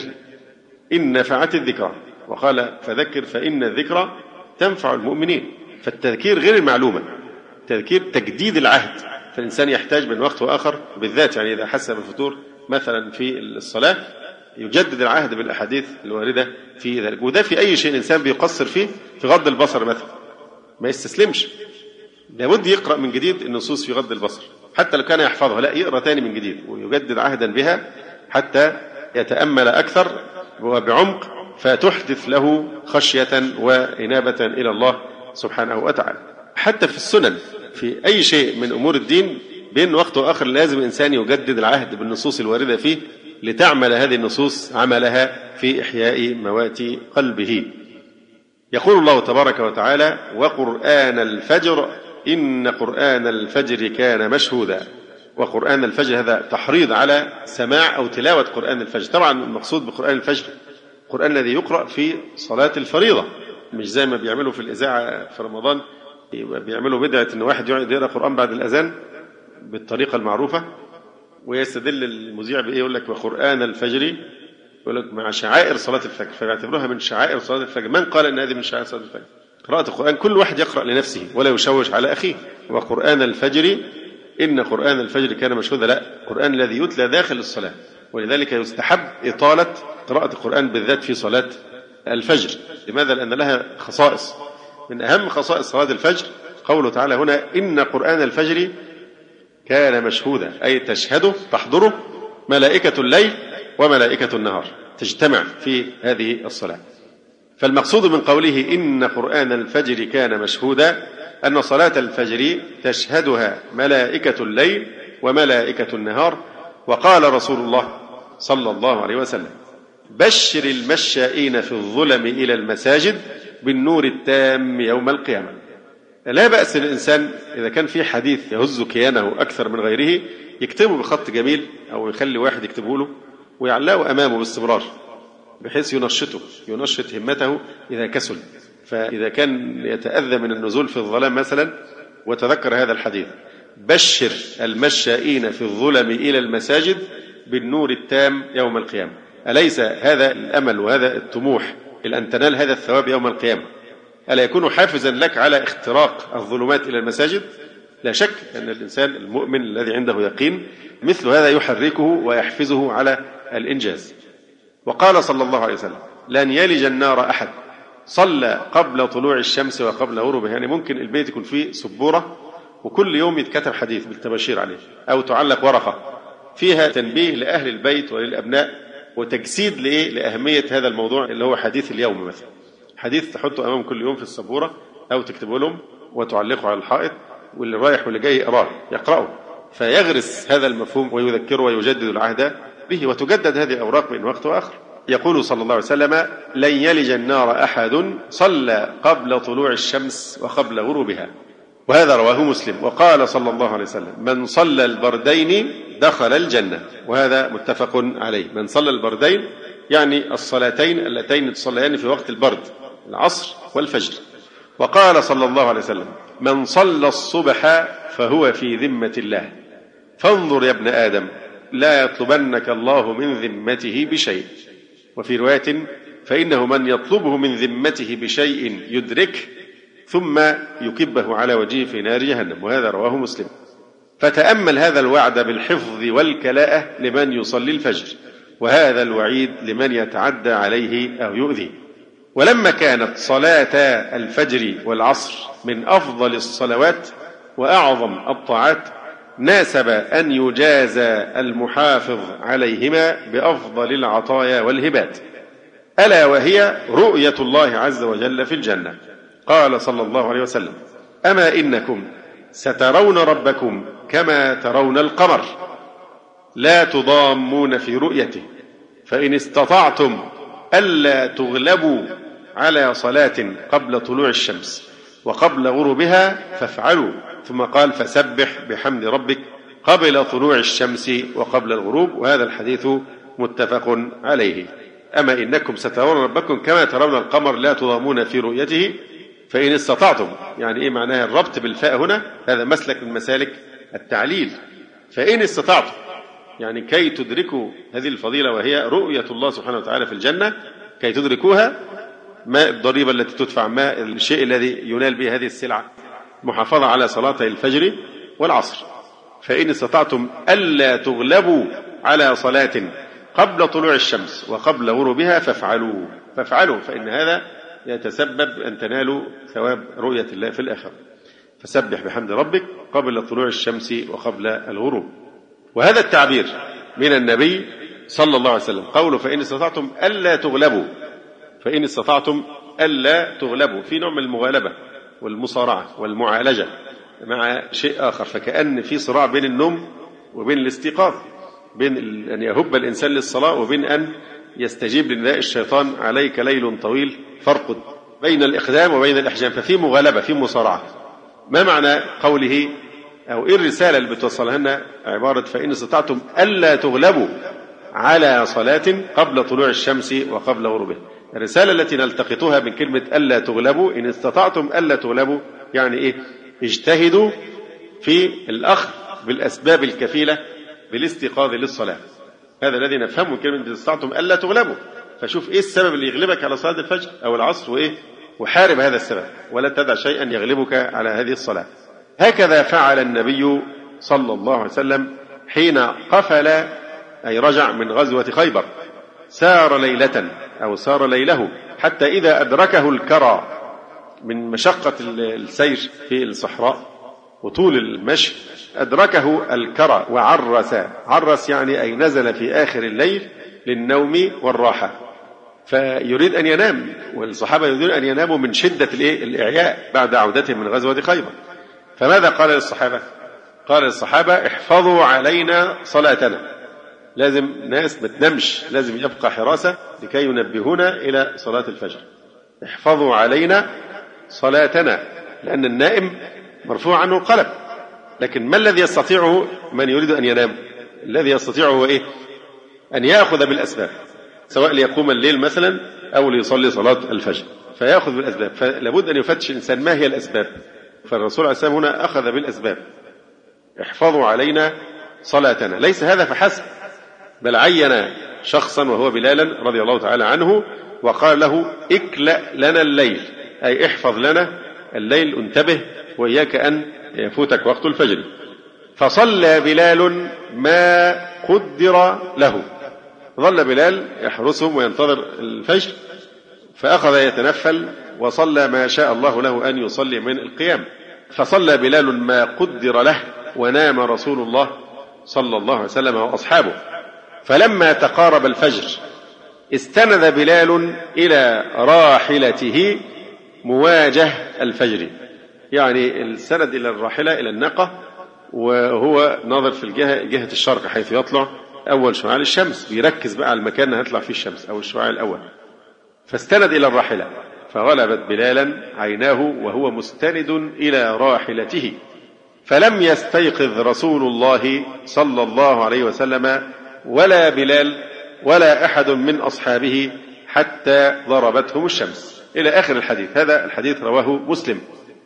إن نفعت الذكرى، وقال: فذكر فإن الذكرى تنفع المؤمنين. فالتذكير غير المعلومة، التذكير تجديد العهد. فالإنسان يحتاج من وقت وآخر، بالذات يعني إذا حس بالفتور مثلا في الصلاة، يجدد العهد بالأحاديث الواردة في ذلك. وده في أي شيء الإنسان بيقصر فيه، في غض البصر مثلا ما يستسلمش، لابد يقرأ من جديد النصوص في غض البصر، حتى لو كان يحفظها لا يقرأ تاني من جديد ويجدد عهدا بها حتى يتأمل أكثر وبعمق، فتحدث له خشية وإنابة إلى الله سبحانه وتعالى. حتى في السنن، في أي شيء من أمور الدين بين وقت وآخر لازم الإنسان يجدد العهد بالنصوص الواردة فيه لتعمل هذه النصوص عملها في إحياء موات قلبه. يقول الله تبارك وتعالى: وقرآن الفجر إن قرآن الفجر كان مشهودا. وقرآن الفجر هذا تحريض على سماع أو تلاوة قرآن الفجر. طبعا المقصود بقرآن الفجر القرآن الذي يقرأ في صلاة الفريضة، مش زي ما بيعملوا في الإذاعة في رمضان، بيعملوا بدعة إن واحد يقرأ قرآن بعد الأذان بالطريقة المعروفة، ويستدل المذيع بإيه؟ يقول لك: وقرآن الفجر، يقول لك مع شعائر صلاة الفجر، فيعتبروها من شعائر صلاة الفجر. من قال إن هذه من شعائر صلاة الفجر؟ قراءة القرآن كل واحد يقرأ لنفسه ولا يشوش على أخيه. وقرآن الفجر إن قرآن الفجر كان مشهودا، لا، القرآن الذي يتلى داخل الصلاة. ولذلك يستحب إطالة قراءة القرآن بالذات في صلاة الفجر. لماذا؟ لأن لها خصائص. من أهم خصائص صلاة الفجر قوله تعالى هنا: إن قرآن الفجر كان مشهودا، أي تشهده تحضره ملائكة الليل وملائكة النهار، تجتمع في هذه الصلاة. فالمقصود من قوله إن قرآن الفجر كان مشهودا أن صلاة الفجر تشهدها ملائكة الليل وملائكة النهار. وقال رسول الله صلى الله عليه وسلم: بشر المشائين في الظلم إلى المساجد بالنور التام يوم القيامة. لا بأس للإنسان إذا كان في حديث يهز كيانه أكثر من غيره يكتبه بخط جميل، أو يخلي واحد يكتبه له ويعلقه أمامه باستمرار، بحيث ينشط همته إذا كسل. فإذا كان يتأذى من النزول في الظلام مثلا وتذكر هذا الحديث: بشر المشائين في الظلم إلى المساجد بالنور التام يوم القيامة. أليس هذا الأمل وهذا الطموح إلى أن تنال هذا الثواب يوم القيامة ألا يكون حافزا لك على اختراق الظلمات إلى المساجد؟ لا شك أن الإنسان المؤمن الذي عنده يقين مثل هذا يحركه ويحفزه على الإنجاز. وقال صلى الله عليه وسلم: لن يلج النار أحد صلى قبل طلوع الشمس وقبل غروبها. يعني ممكن البيت يكون فيه سبورة وكل يوم يتكتب حديث بالتبشير عليه، أو تعلق ورقة فيها تنبيه لأهل البيت وللأبناء وتجسيد لأهمية هذا الموضوع اللي هو حديث اليوم مثلا. حديث تحطه أمام كل يوم في السبورة أو تكتبه لهم وتعلقه على الحائط، واللي رايح واللي جاي يقرأه فيغرس هذا المفهوم ويذكره ويجدد العهد به، وتجدد هذه الأوراق من وقت وآخر. يقول صلى الله عليه وسلم: لن يلج النار أحد صلى قبل طلوع الشمس وقبل غروبها. وهذا رواه مسلم. وقال صلى الله عليه وسلم: من صلى البردين دخل الجنة. وهذا متفق عليه. من صلى البردين يعني الصلاتين اللتين تصليان في وقت البرد، العصر والفجر. وقال صلى الله عليه وسلم: من صلى الصبح فهو في ذمة الله. فانظر يا ابن آدم لا يطلبنك الله من ذمته بشيء. وفي رواية: فإنه من يطلبه من ذمته بشيء يدركه ثم يكبه على وجهه في نار جهنم. وهذا رواه مسلم. فتأمل هذا الوعد بالحفظ والكلاءة لمن يصلي الفجر، وهذا الوعيد لمن يتعدى عليه أو يؤذيه. ولما كانت صلاة الفجر والعصر من أفضل الصلوات وأعظم الطاعات، ناسب أن يجازى المحافظ عليهما بأفضل العطايا والهبات، ألا وهي رؤية الله عز وجل في الجنة. قال صلى الله عليه وسلم: أما إنكم سترون ربكم كما ترون القمر لا تضامون في رؤيته، فإن استطعتم ألا تغلبوا على صلاة قبل طلوع الشمس وقبل غروبها فافعلوا. ثم قال: فسبح بحمد ربك قبل طلوع الشمس وقبل الغروب. وهذا الحديث متفق عليه. أما إنكم سترون ربكم كما ترون القمر لا تضامون في رؤيته، فإن استطعتم. يعني إيه معناها الربط بالفاء هنا؟ هذا مسلك من مسالك التعليل. فإن استطعتم يعني كي تدركوا هذه الفضيلة وهي رؤية الله سبحانه وتعالى في الجنة، كي تدركوها ما الضريبة التي تدفع، ما الشيء الذي ينال به هذه السلعة، محافظة على صلاتي الفجر والعصر. فإن استطعتم ألا تغلبوا على صلاة قبل طلوع الشمس وقبل غروبها فافعلوا، فإن هذا يتسبب أن تنالوا ثواب رؤية الله في الآخرة. فسبح بحمد ربك قبل طلوع الشمس وقبل الغروب. وهذا التعبير من النبي صلى الله عليه وسلم، قوله: فإن استطعتم ألا تغلبوا. فإن استطعتم ألا تغلبوا في نوع من المغالبة والمصارعة والمعالجة مع شيء آخر، فكأن في صراع بين النوم وبين الاستيقاظ، بين أن يهب الإنسان للصلاة وبين أن يستجيب لنداء الشيطان: عليك ليل طويل فارقد، بين الإقدام وبين الإحجام. ففي مغالبة، في مصارعة. ما معنى قوله أو إيه الرسالة اللي بتوصلها لنا عبارة فإن استطعتم ألا تغلبوا على صلاة قبل طلوع الشمس وقبل غروبها؟ الرسالة التي نلتقطها من كلمة ألا تغلبوا: إن استطعتم ألا تغلبوا يعني إيه؟ اجتهدوا في الأخذ بالأسباب الكفيلة بالاستيقاظ للصلاة. هذا الذي نفهمه من كلمة إن استطعتم ألا تغلبوا. فشوف إيه السبب اللي يغلبك على صلاة الفجر أو العصر وإيه، وحارب هذا السبب ولا تدع شيئا يغلبك على هذه الصلاة. هكذا فعل النبي صلى الله عليه وسلم حين قفل أي رجع من غزوة خيبر. سار ليلة أو سار ليله حتى إذا أدركه الكرى من مشقة السير في الصحراء وطول المشي، أدركه الكرى وعرس يعني أي نزل في آخر الليل للنوم والراحة، فيريد أن ينام. والصحابة يريدون أن يناموا من شدة الإعياء بعد عودتهم من غزوة خيبر. فماذا قال للصحابة؟ قال للصحابة: احفظوا علينا صلاتنا. لازم ناس ما تنامش، لازم يبقى حراسة لكي ينبهونا إلى صلاة الفجر. احفظوا علينا صلاتنا، لأن النائم مرفوع عنه القلم. لكن ما الذي يستطيعه من يريد أن ينام؟ الذي يستطيعه هو إيه؟ أن يأخذ بالأسباب، سواء ليقوم الليل مثلا أو ليصلي صلاة الفجر. فيأخذ بالأسباب. فلابد أن يفتش الإنسان ما هي الأسباب. فالرسول عليه السلام هنا أخذ بالأسباب. احفظوا علينا صلاتنا. ليس هذا فحسب، بل عين شخصا وهو بلالا رضي الله تعالى عنه وقال له اكلأ لنا الليل، أي احفظ لنا الليل، انتبه وإياك أن يفوتك وقت الفجر. فصلى بلال ما قدر له. ظل بلال يحرسهم وينتظر الفجر، فأخذ يتنفل وصلى ما شاء الله له أن يصلي من القيام. فصلى بلال ما قدر له ونام رسول الله صلى الله عليه وسلم وأصحابه. فلما تقارب الفجر استند بلال إلى راحلته مواجه الفجر، يعني السند إلى الراحلة إلى الناقة، وهو ناظر في جهة الشرق حيث يطلع أول شعاع الشمس، بيركز بقى على المكان اللي هيطلع فيه الشمس أو الشعاع الأول. فاستند إلى الراحلة فغلبت بلالا عيناه وهو مستند إلى راحلته. فلم يستيقظ رسول الله صلى الله عليه وسلم ولا بلال ولا أحد من أصحابه حتى ضربتهم الشمس، إلى آخر الحديث. هذا الحديث رواه مسلم.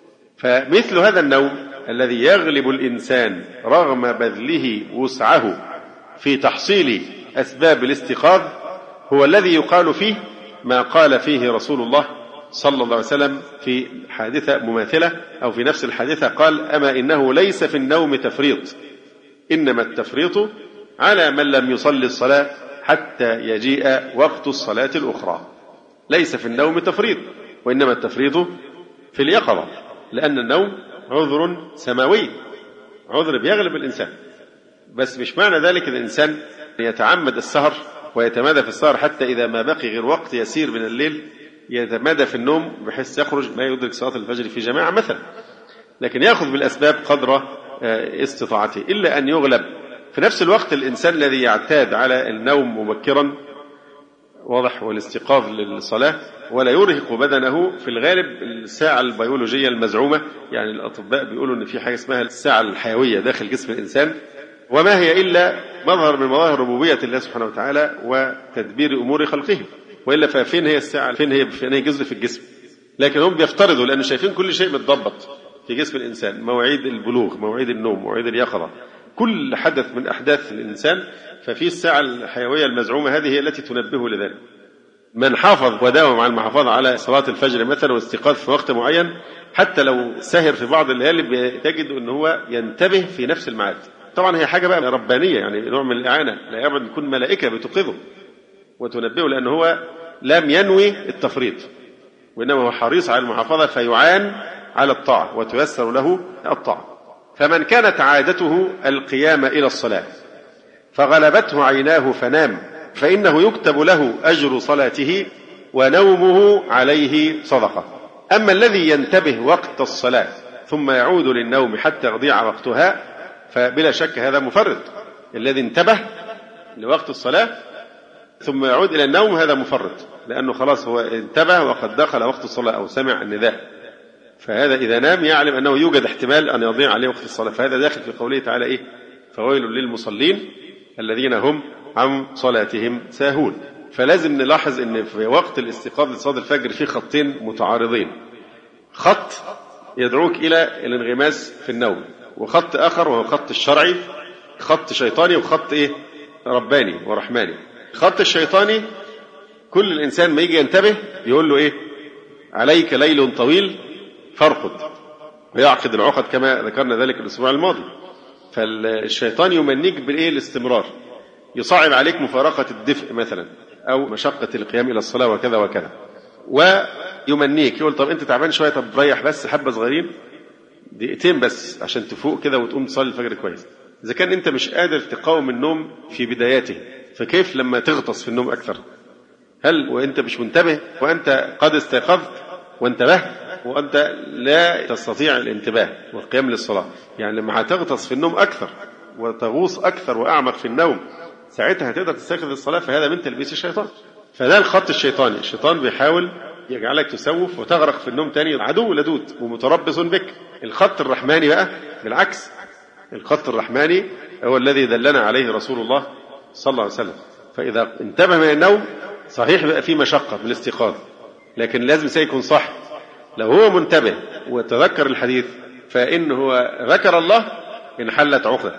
فمثل هذا النوم الذي يغلب الإنسان رغم بذله وسعه في تحصيل أسباب الاستيقاظ هو الذي يقال فيه ما قال فيه رسول الله صلى الله عليه وسلم في حادثة مماثلة أو في نفس الحادثة، قال أما إنه ليس في النوم تفريط، إنما التفريط على من لم يصلي الصلاة حتى يجيء وقت الصلاة الأخرى. ليس في النوم تفريط، وإنما التفريط في اليقظة، لأن النوم عذر سماوي، عذر بيغلب الإنسان. بس مش معنى ذلك الإنسان يتعمد السهر ويتمادى في السهر حتى إذا ما بقي غير وقت يسير من الليل يتمادى في النوم بحيث يخرج ما يدرك صلاة الفجر في جماعة مثلا، لكن يأخذ بالأسباب قدر استطاعته، إلا أن يغلب. في نفس الوقت الإنسان الذي يعتاد على النوم مبكرا واضح والاستيقاظ للصلاة ولا يرهق بدنه، في الغالب الساعة البيولوجية المزعومة، يعني الأطباء بيقولوا أن في حاجة اسمها الساعة الحيوية داخل جسم الإنسان، وما هي إلا مظهر من مظاهر ربوبية الله سبحانه وتعالى وتدبير أمور خلقه، وإلا ففين هي الساعة؟ فين هي جزء في الجسم؟ لكن هم بيفترضوا لأنه شايفين كل شيء متضبط في جسم الإنسان، مواعيد البلوغ، مواعيد النوم، مواعيد اليقظة، كل حدث من أحداث الإنسان، ففي الساعة الحيوية المزعومة هذه هي التي تنبهه لذلك. من حافظ وداوم على المحافظة على صلاة الفجر مثلا والاستيقاظ في وقت معين، حتى لو سهر في بعض الليالي بتجد أنه هو ينتبه في نفس الميعاد. طبعا هي حاجة بقى ربانية، يعني نوع من الإعانة، لا يبعد يكون ملائكة بتوقظه وتنبهه، لأنه هو لم ينوي التفريط وإنما هو حريص على المحافظة فيعان على الطاعة وتيسر له الطاعة. فمن كانت عادته القيام إلى الصلاة فغلبته عيناه فنام فإنه يكتب له أجر صلاته ونومه عليه صدقة. أما الذي ينتبه وقت الصلاة ثم يعود للنوم حتى يضيع وقتها فبلا شك هذا مفرط. الذي انتبه لوقت الصلاة ثم يعود إلى النوم هذا مفرط، لأنه خلاص هو انتبه وقد دخل وقت الصلاة أو سمع النداء، فهذا إذا نام يعلم أنه يوجد احتمال أن يضيع عليه وقت الصلاة، فهذا داخل في قوله تعالى إيه؟ فويل للمصلين الذين هم عن صلاتهم ساهون. فلازم نلاحظ أن في وقت الاستيقاظ لصلاة الفجر في خطين متعارضين، خط يدعوك إلى الانغماس في النوم، وخط آخر وهو خط الشرعي، خط شيطاني وخط إيه؟ رباني ورحماني. خط الشيطاني كل الإنسان ما يجي ينتبه يقول له إيه؟ عليك ليل طويل فارقد، ويعقد العقد كما ذكرنا ذلك الأسبوع الماضي. فالشيطان يمنيك بالإيه؟ الاستمرار، يصعب عليك مفارقة الدفء مثلا أو مشقة القيام إلى الصلاة وكذا وكذا، ويمنيك يقول طب أنت تعبان شوية، طب ريح بس حبة صغيرين دقيقتين بس عشان تفوق كده وتقوم تصلي الفجر كويس. إذا كان أنت مش قادر تقاوم النوم في بداياته فكيف لما تغطس في النوم أكثر؟ هل وأنت مش منتبه وأنت قد استيقظت وانتبهت وأنت لا تستطيع الانتباه والقيام للصلاة؟ يعني لما هتغطس في النوم أكثر وتغوص أكثر وأعمق في النوم ساعتها هتقدر تستيقظ الصلاة، فهذا من تلبيس الشيطان. فده الخط الشيطاني، الشيطان بيحاول يجعلك تسوف وتغرق في النوم تاني، عدو لدود ومتربص بك. الخط الرحماني بقى بالعكس، الخط الرحماني هو الذي دلنا عليه رسول الله صلى الله عليه وسلم. فإذا انتبه من النوم صحيح بقى في مشقة بالاستيقاظ، لكن لازم يكون صح. لو هو منتبه وتذكر الحديث فإن هو ذكر الله انحلت عقدة،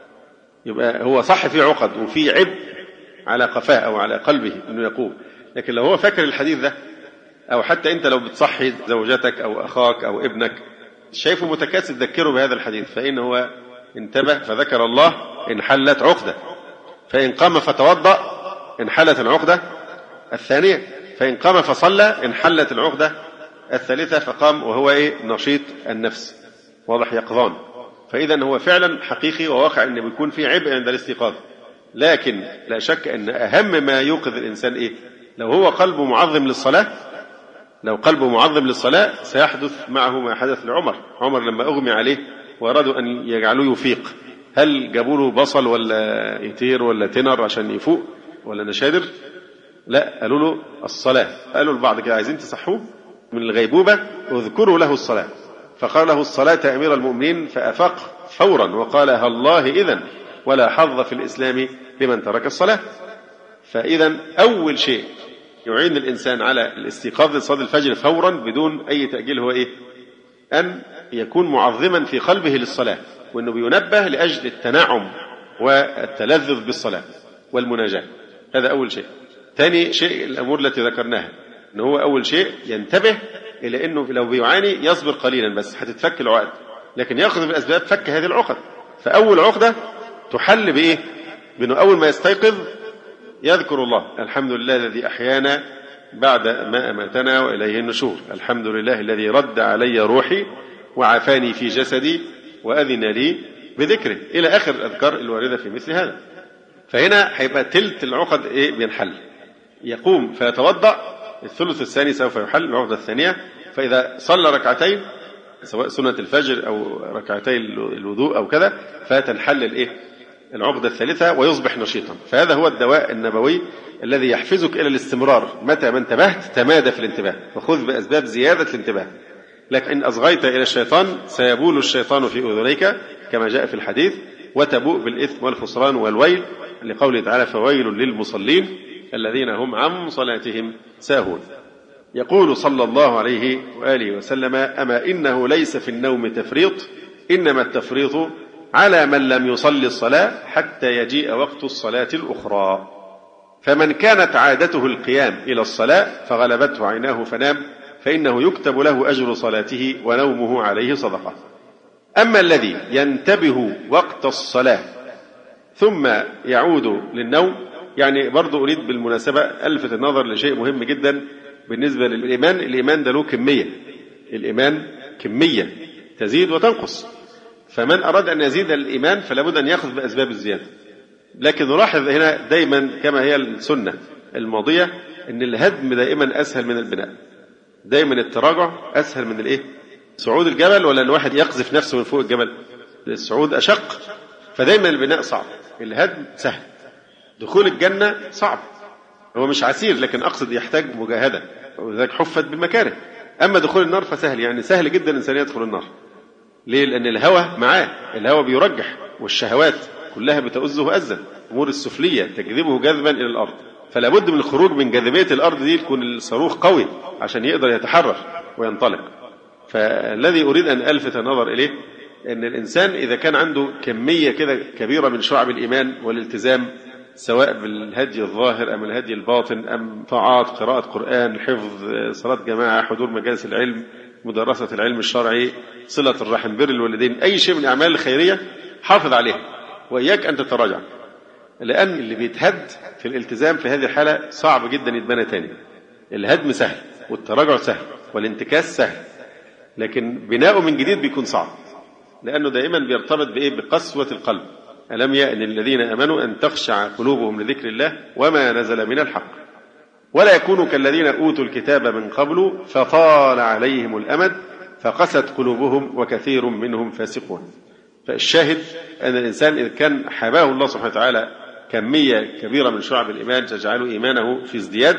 يبقى هو صح في عقد وفي عبء على قفاه أو على قلبه إنه يقوم. لكن لو هو فاكر الحديث ده، أو حتى أنت لو بتصحي زوجتك أو أخاك أو ابنك شايفه متكاسل ذكره بهذا الحديث، فإن هو انتبه فذكر الله انحلت عقدة. فإن قام فتوضأ انحلت العقدة الثانية، فإن قام فصلى انحلت العقدة الثالثة، فقام وهو نشيط النفس واضح يقظان. فإذا هو فعلا حقيقي وواقع أن بيكون في عبء عند الاستيقاظ. لكن لا شك أن أهم ما يوقظ الإنسان لو هو قلبه معظم للصلاة. لو قلبه معظم للصلاة سيحدث معه ما حدث لعمر. عمر لما أغمي عليه وأرادوا أن يجعلوه يفيق، هل جابوا له بصل ولا يتير ولا تنر عشان يفوق ولا نشادر؟ لا، قالوا له الصلاة. قالوا البعض كده عايزين تصحوه من الغيبوبة واذكروا له الصلاة، فقال له الصلاة أمير المؤمنين، فأفاق فورا وقال الله إذن ولا حظ في الإسلام لمن ترك الصلاة. فإذا أول شيء يعين الإنسان على الاستيقاظ لصلاة الفجر فورا بدون أي تأجيل هو أن يكون معظما في قلبه للصلاة، وأنه بينبه لأجل التنعم والتلذذ بالصلاة والمناجاة. هذا أول شيء. ثاني شيء الأمور التي ذكرناها، أنه هو أول شيء ينتبه إلى أنه لو بيعاني يصبر قليلا بس هتتفك العقد، لكن يأخذ بالأسباب فك هذه العقد. فأول عقدة تحل بأنه أول ما يستيقظ يذكر الله، الحمد لله الذي أحيانا بعد ما أماتنا وإليه النشور، الحمد لله الذي رد علي روحي وعافاني في جسدي وأذن لي بذكره، إلى آخر الأذكار الواردة في مثل هذا. فهنا هيبقى تلت العقد بينحل. يقوم فيتوضأ، الثلث الثاني سوف يحل العقدة الثانية. فإذا صلى ركعتين سواء سنة الفجر أو ركعتي الوضوء أو كذا فتنحل العقدة الثالثة ويصبح نشيطا. فهذا هو الدواء النبوي الذي يحفزك إلى الاستمرار. متى ما انتبهت تمادى في الانتباه وخذ بأسباب زيادة الانتباه. لكن إن أصغيت إلى الشيطان سيبول الشيطان في أذنيك كما جاء في الحديث، وتبوء بالإثم والخسران والويل، لقوله تعالى فويل للمصلين الذين هم عن صلاتهم ساهون. يقول صلى الله عليه وآله وسلم أما إنه ليس في النوم تفريط، إنما التفريط على من لم يصلي الصلاة حتى يجيء وقت الصلاة الأخرى. فمن كانت عادته القيام إلى الصلاة فغلبته عيناه فنام فإنه يكتب له أجر صلاته ونومه عليه صدقة. أما الذي ينتبه وقت الصلاة ثم يعود للنوم، يعني برضو أريد بالمناسبة ألفت النظر لشيء مهم جدا بالنسبة للإيمان. الإيمان ده له كمية، الإيمان كمية تزيد وتنقص، فمن أراد أن يزيد الإيمان فلابد أن يأخذ بأسباب الزيادة. لكن نلاحظ هنا دايما كما هي السنة الماضية أن الهدم دائما أسهل من البناء. دايما التراجع أسهل من صعود الجبل، ولا أن واحد يقذف نفسه من فوق الجبل؟ الصعود أشق. فدايما البناء صعب، الهدم سهل. دخول الجنة صعب، هو مش عسير لكن أقصد يحتاج مجاهدة، وذلك حفت بالمكاره. أما دخول النار فسهل، يعني سهل جدا الإنسان يدخل النار. ليه؟ لأن الهوى معاه، الهوى بيرجح، والشهوات كلها بتؤزه أزا، أمور السفلية تجذبه جذبا إلى الأرض. فلا بد من الخروج من جاذبية الأرض دي، يكون الصاروخ قوي عشان يقدر يتحرك وينطلق. فالذي أريد أن ألفت النظر إليه أن الإنسان إذا كان عنده كمية كده كبيرة من شعب الإيمان والالتزام، سواء بالهدي الظاهر أم الهدي الباطن، أم طاعات، قراءة قرآن، حفظ، صلاة جماعة، حضور مجالس العلم، مدرسة العلم الشرعي، صلة الرحم، بر الوالدين، أي شيء من الأعمال الخيرية حافظ عليها وإياك أن تتراجع. لأن اللي بيتهد في الالتزام في هذه الحالة صعب جدا يتبنى تاني. الهدم سهل والتراجع سهل والانتكاس سهل، لكن بناؤه من جديد بيكون صعب، لأنه دائما بيرتبط بقسوة القلب. ألم يأن الذين آمنوا أن تخشع قلوبهم لذكر الله وما نزل من الحق ولا يكونوا كالذين أوتوا الكتاب من قبل فطال عليهم الأمد فقست قلوبهم وكثير منهم فاسقون. فالشاهد أن الإنسان إذا كان حباه الله سبحانه وتعالى كمية كبيرة من شعب الإيمان تجعل إيمانه في ازدياد،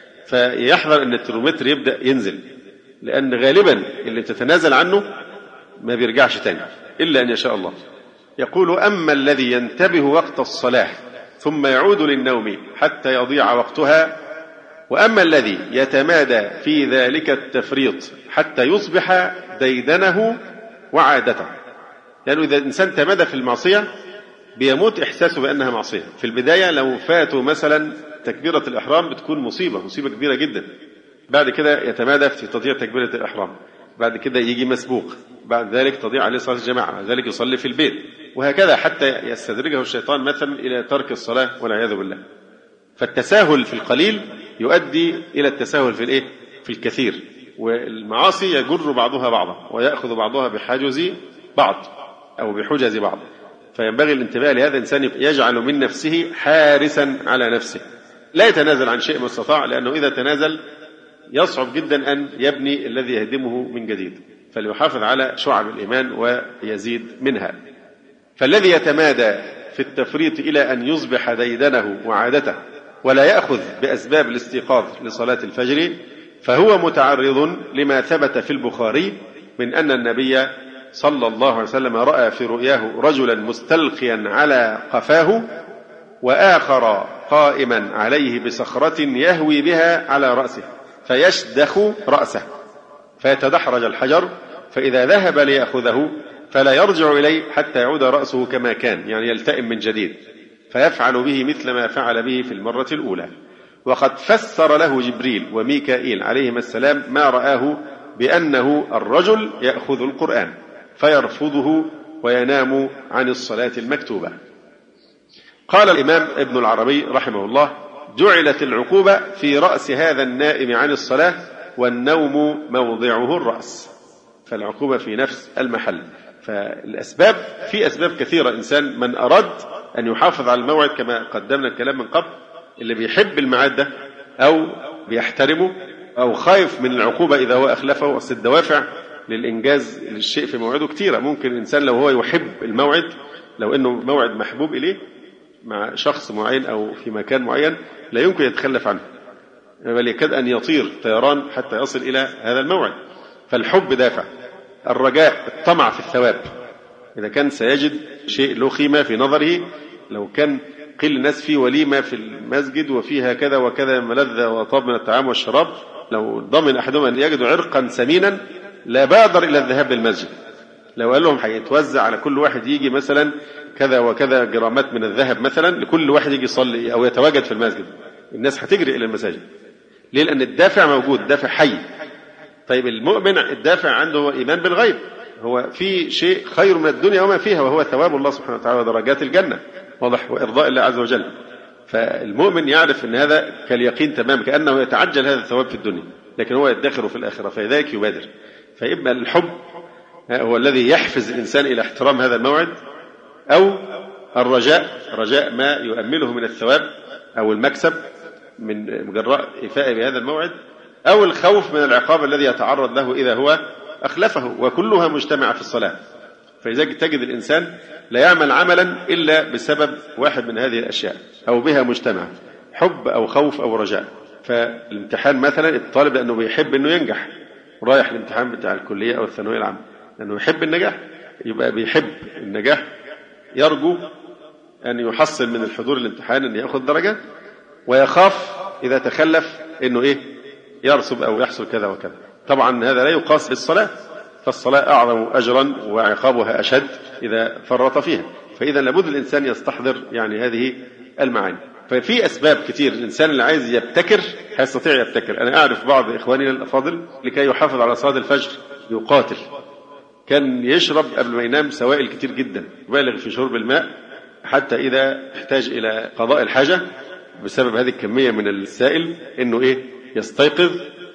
فيحذر أن الترمتر يبدأ ينزل، لأن غالبا اللي تتنازل عنه ما بيرجعش تاني إلا أن يشاء الله. يقول أما الذي ينتبه وقت الصلاة ثم يعود للنوم حتى يضيع وقتها وأما الذي يتمادى في ذلك التفريط حتى يصبح ديدنه وعادته، لأنه إذا الإنسان تمادى في المعصية بيموت إحساسه بأنها معصية. في البداية لو فاتوا مثلا تكبيرة الإحرام بتكون مصيبة كبيرة جدا، بعد كده يتمادى في تضييع تكبيرة الإحرام، بعد كده يجي مسبوق، بعد ذلك تضيع عليه صلاة الجماعة، بعد ذلك يصلي في البيت، وهكذا حتى يستدرجه الشيطان مثلا إلى ترك الصلاة والعياذ بالله. فالتساهل في القليل يؤدي إلى التساهل في الكثير، والمعاصي يجر بعضها بعضا ويأخذ بعضها بحاجز بعض أو بحجز بعض. فينبغي الانتباه لهذا الإنسان، يجعل من نفسه حارسا على نفسه، لا يتنازل عن شيء ما استطاع، لأنه إذا تنازل يصعب جدا أن يبني الذي يهدمه من جديد، فليحافظ على شعب الإيمان ويزيد منها. فالذي يتمادى في التفريط إلى أن يصبح ديدنه وعادته ولا يأخذ بأسباب الاستيقاظ لصلاة الفجر فهو متعرض لما ثبت في البخاري من أن النبي صلى الله عليه وسلم رأى في رؤياه رجلا مستلقيا على قفاه وآخر قائما عليه بصخرة يهوي بها على رأسه فيشدخ رأسه فيتدحرج الحجر، فإذا ذهب ليأخذه فلا يرجع إليه حتى يعود رأسه كما كان، يعني يلتئم من جديد، فيفعل به مثل ما فعل به في المرة الأولى. وقد فسر له جبريل وميكائيل عليهما السلام ما رآه بأنه الرجل يأخذ القرآن فيرفضه وينام عن الصلاة المكتوبة. قال الإمام ابن العربي رحمه الله: جعلت العقوبة في رأس هذا النائم عن الصلاة، والنوم موضعه الرأس، فالعقوبة في نفس المحل. فالأسباب في أسباب كثيرة. إنسان من أراد أن يحافظ على الموعد كما قدمنا الكلام من قبل، اللي بيحب الميعاد ده أو بيحترمه أو خايف من العقوبة إذا هو أخلفه، أصل الدوافع للإنجاز للشيء في موعده كثيرة. ممكن الإنسان لو هو يحب الموعد، لو أنه موعد محبوب إليه مع شخص معين أو في مكان معين، لا يمكن يتخلف عنه، بل يكاد أن يطير طيران حتى يصل إلى هذا الموعد. فالحب دافع، الرجاء، الطمع في الثواب، إذا كان سيجد شيء له قيمة في نظره. لو كان قل الناس في وليمة في المسجد وفيها كذا وكذا ملذة وطاب من الطعام والشراب، لو ضمن أحدهم أن يجد عرقا سمينا لا بادر إلى الذهاب للمسجد. لو قال لهم هيتوزع على كل واحد يجي مثلا كذا وكذا جرامات من الذهب مثلا لكل واحد يجي يصلي أو يتواجد في المسجد، الناس هتجري إلى المساجد. ليه؟ لأن الدافع موجود، دافع حي. طيب المؤمن الدافع عنده إيمان بالغيب، هو في شيء خير من الدنيا وما فيها، وهو ثواب الله سبحانه وتعالى ودرجات الجنة، واضح، وإرضاء الله عز وجل. فالمؤمن يعرف أن هذا كاليقين تمام، كأنه يتعجل هذا الثواب في الدنيا، لكن هو يدخره في الآخرة، فلذلك يبادر. فإما الحب هو الذي يحفز الإنسان إلى احترام هذا الموعد، أو الرجاء، رجاء ما يؤمله من الثواب أو المكسب من جراء إفاء بهذا الموعد، أو الخوف من العقاب الذي يتعرض له إذا هو أخلفه، وكلها مجتمعة في الصلاة. فلذلك تجد الإنسان لا يعمل عملا إلا بسبب واحد من هذه الأشياء أو بها مجتمع، حب أو خوف أو رجاء. فالامتحان مثلا الطالب لأنه بيحب أنه ينجح، رايح الامتحان بتاع الكلية أو الثانوية العامة لأنه يحب النجاح، يبقى بيحب النجاح، يرجو أن يحصل من الحضور الامتحان أن يأخذ درجة، ويخاف إذا تخلف أنه يرسب أو يحصل كذا وكذا. طبعا هذا لا يقاس بالصلاة، فالصلاة أعظم أجرا وعقابها أشد إذا فرط فيها. فإذا لابد الإنسان يستحضر يعني هذه المعاني. ففي أسباب كتير. الإنسان اللي عايز يبتكر هيستطيع يبتكر. أنا أعرف بعض إخواننا الأفاضل لكي يحافظ على صلاة الفجر يقاتل، كان يشرب قبل ما ينام سوائل كتير جدا، يبالغ في شرب الماء حتى إذا احتاج إلى قضاء الحاجة بسبب هذه الكمية من السائل إنه يستيقظ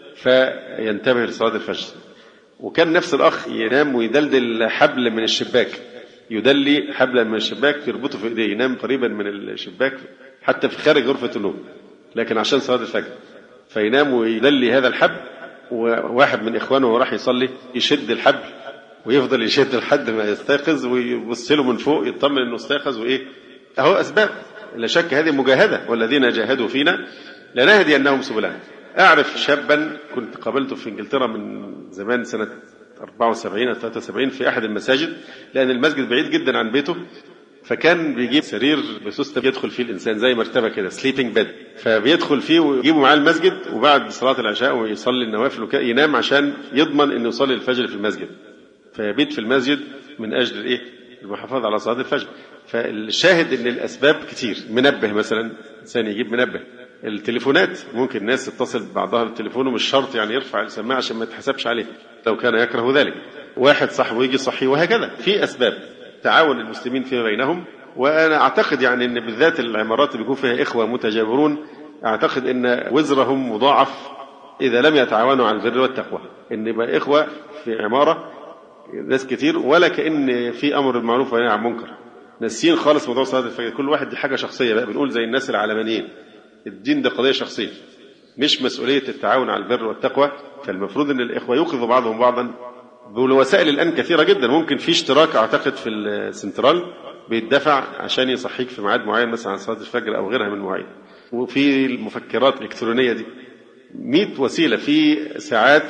فينتبه لصلاة الفجر. وكان نفس الأخ ينام ويدلدل حبل من الشباك، يدلي حبلا من الشباك يربطه في إيديه، ينام قريبا من الشباك حتى في خارج غرفة النوم، لكن عشان صلاة الفجر فينام ويدلي هذا الحبل. وواحد من إخوانه راح يصلي يشد الحبل ويفضل يشد لحد ما يستيقظ ويبص له من فوق يطمن إنه استيقظ. أهو أسباب، لا شك هذه مجاهدة، والذين جاهدوا فينا لنهدينهم سبلنا. أعرف شابا كنت قابلته في إنجلترا من زمان سنة 74 أو 73 في أحد المساجد، لأن المسجد بعيد جدا عن بيته، فكان بيجيب سرير بسوستة يدخل فيه الإنسان زي مرتبة كده سليبنج بيد، فبيدخل فيه ويجيبه معاه المسجد، وبعد صلاة العشاء ويصلي النوافل ينام عشان يضمن إنه يصلي الفجر في المسجد، فيبيت في المسجد من أجل المحافظة على صلاة الفجر. فالشاهد إن الأسباب كتير. منبه مثلا، إنسان يجيب منبه. التليفونات ممكن الناس تتصل ببعضها بالتليفون ومش شرط يعني يرفع السماعة عشان ما يتحسبش عليه لو كان يكره ذلك. واحد صاحبه يجي صحي، وهكذا في أسباب تعاون المسلمين فيما بينهم. وأنا أعتقد يعني إن بالذات العمارات اللي بيكون فيها إخوة متجاورون، أعتقد إن وزرهم مضاعف إذا لم يتعاونوا على البر والتقوى. إن يبقى إخوة في عمارة ناس كتير ولا كأن في أمر بالمعروف والنهي عن المنكر، ناسيين خالص موضوع صلاة الفجر. كل واحد دي حاجة شخصية بقى، بنقول زي الناس العلمانيين، الدين ده قضية شخصية مش مسؤولية التعاون على البر والتقوى. فالمفروض ان الإخوة يوقظوا بعضهم بعضا بالوسائل الآن كثيرة جدا. ممكن في اشتراك أعتقد في السنترال بيدفع عشان يصحيك في ميعاد معين مثلا عن صلاة الفجر أو غيرها من مواعيد. وفي المفكرات الإلكترونية دي 100 وسيلة، في ساعات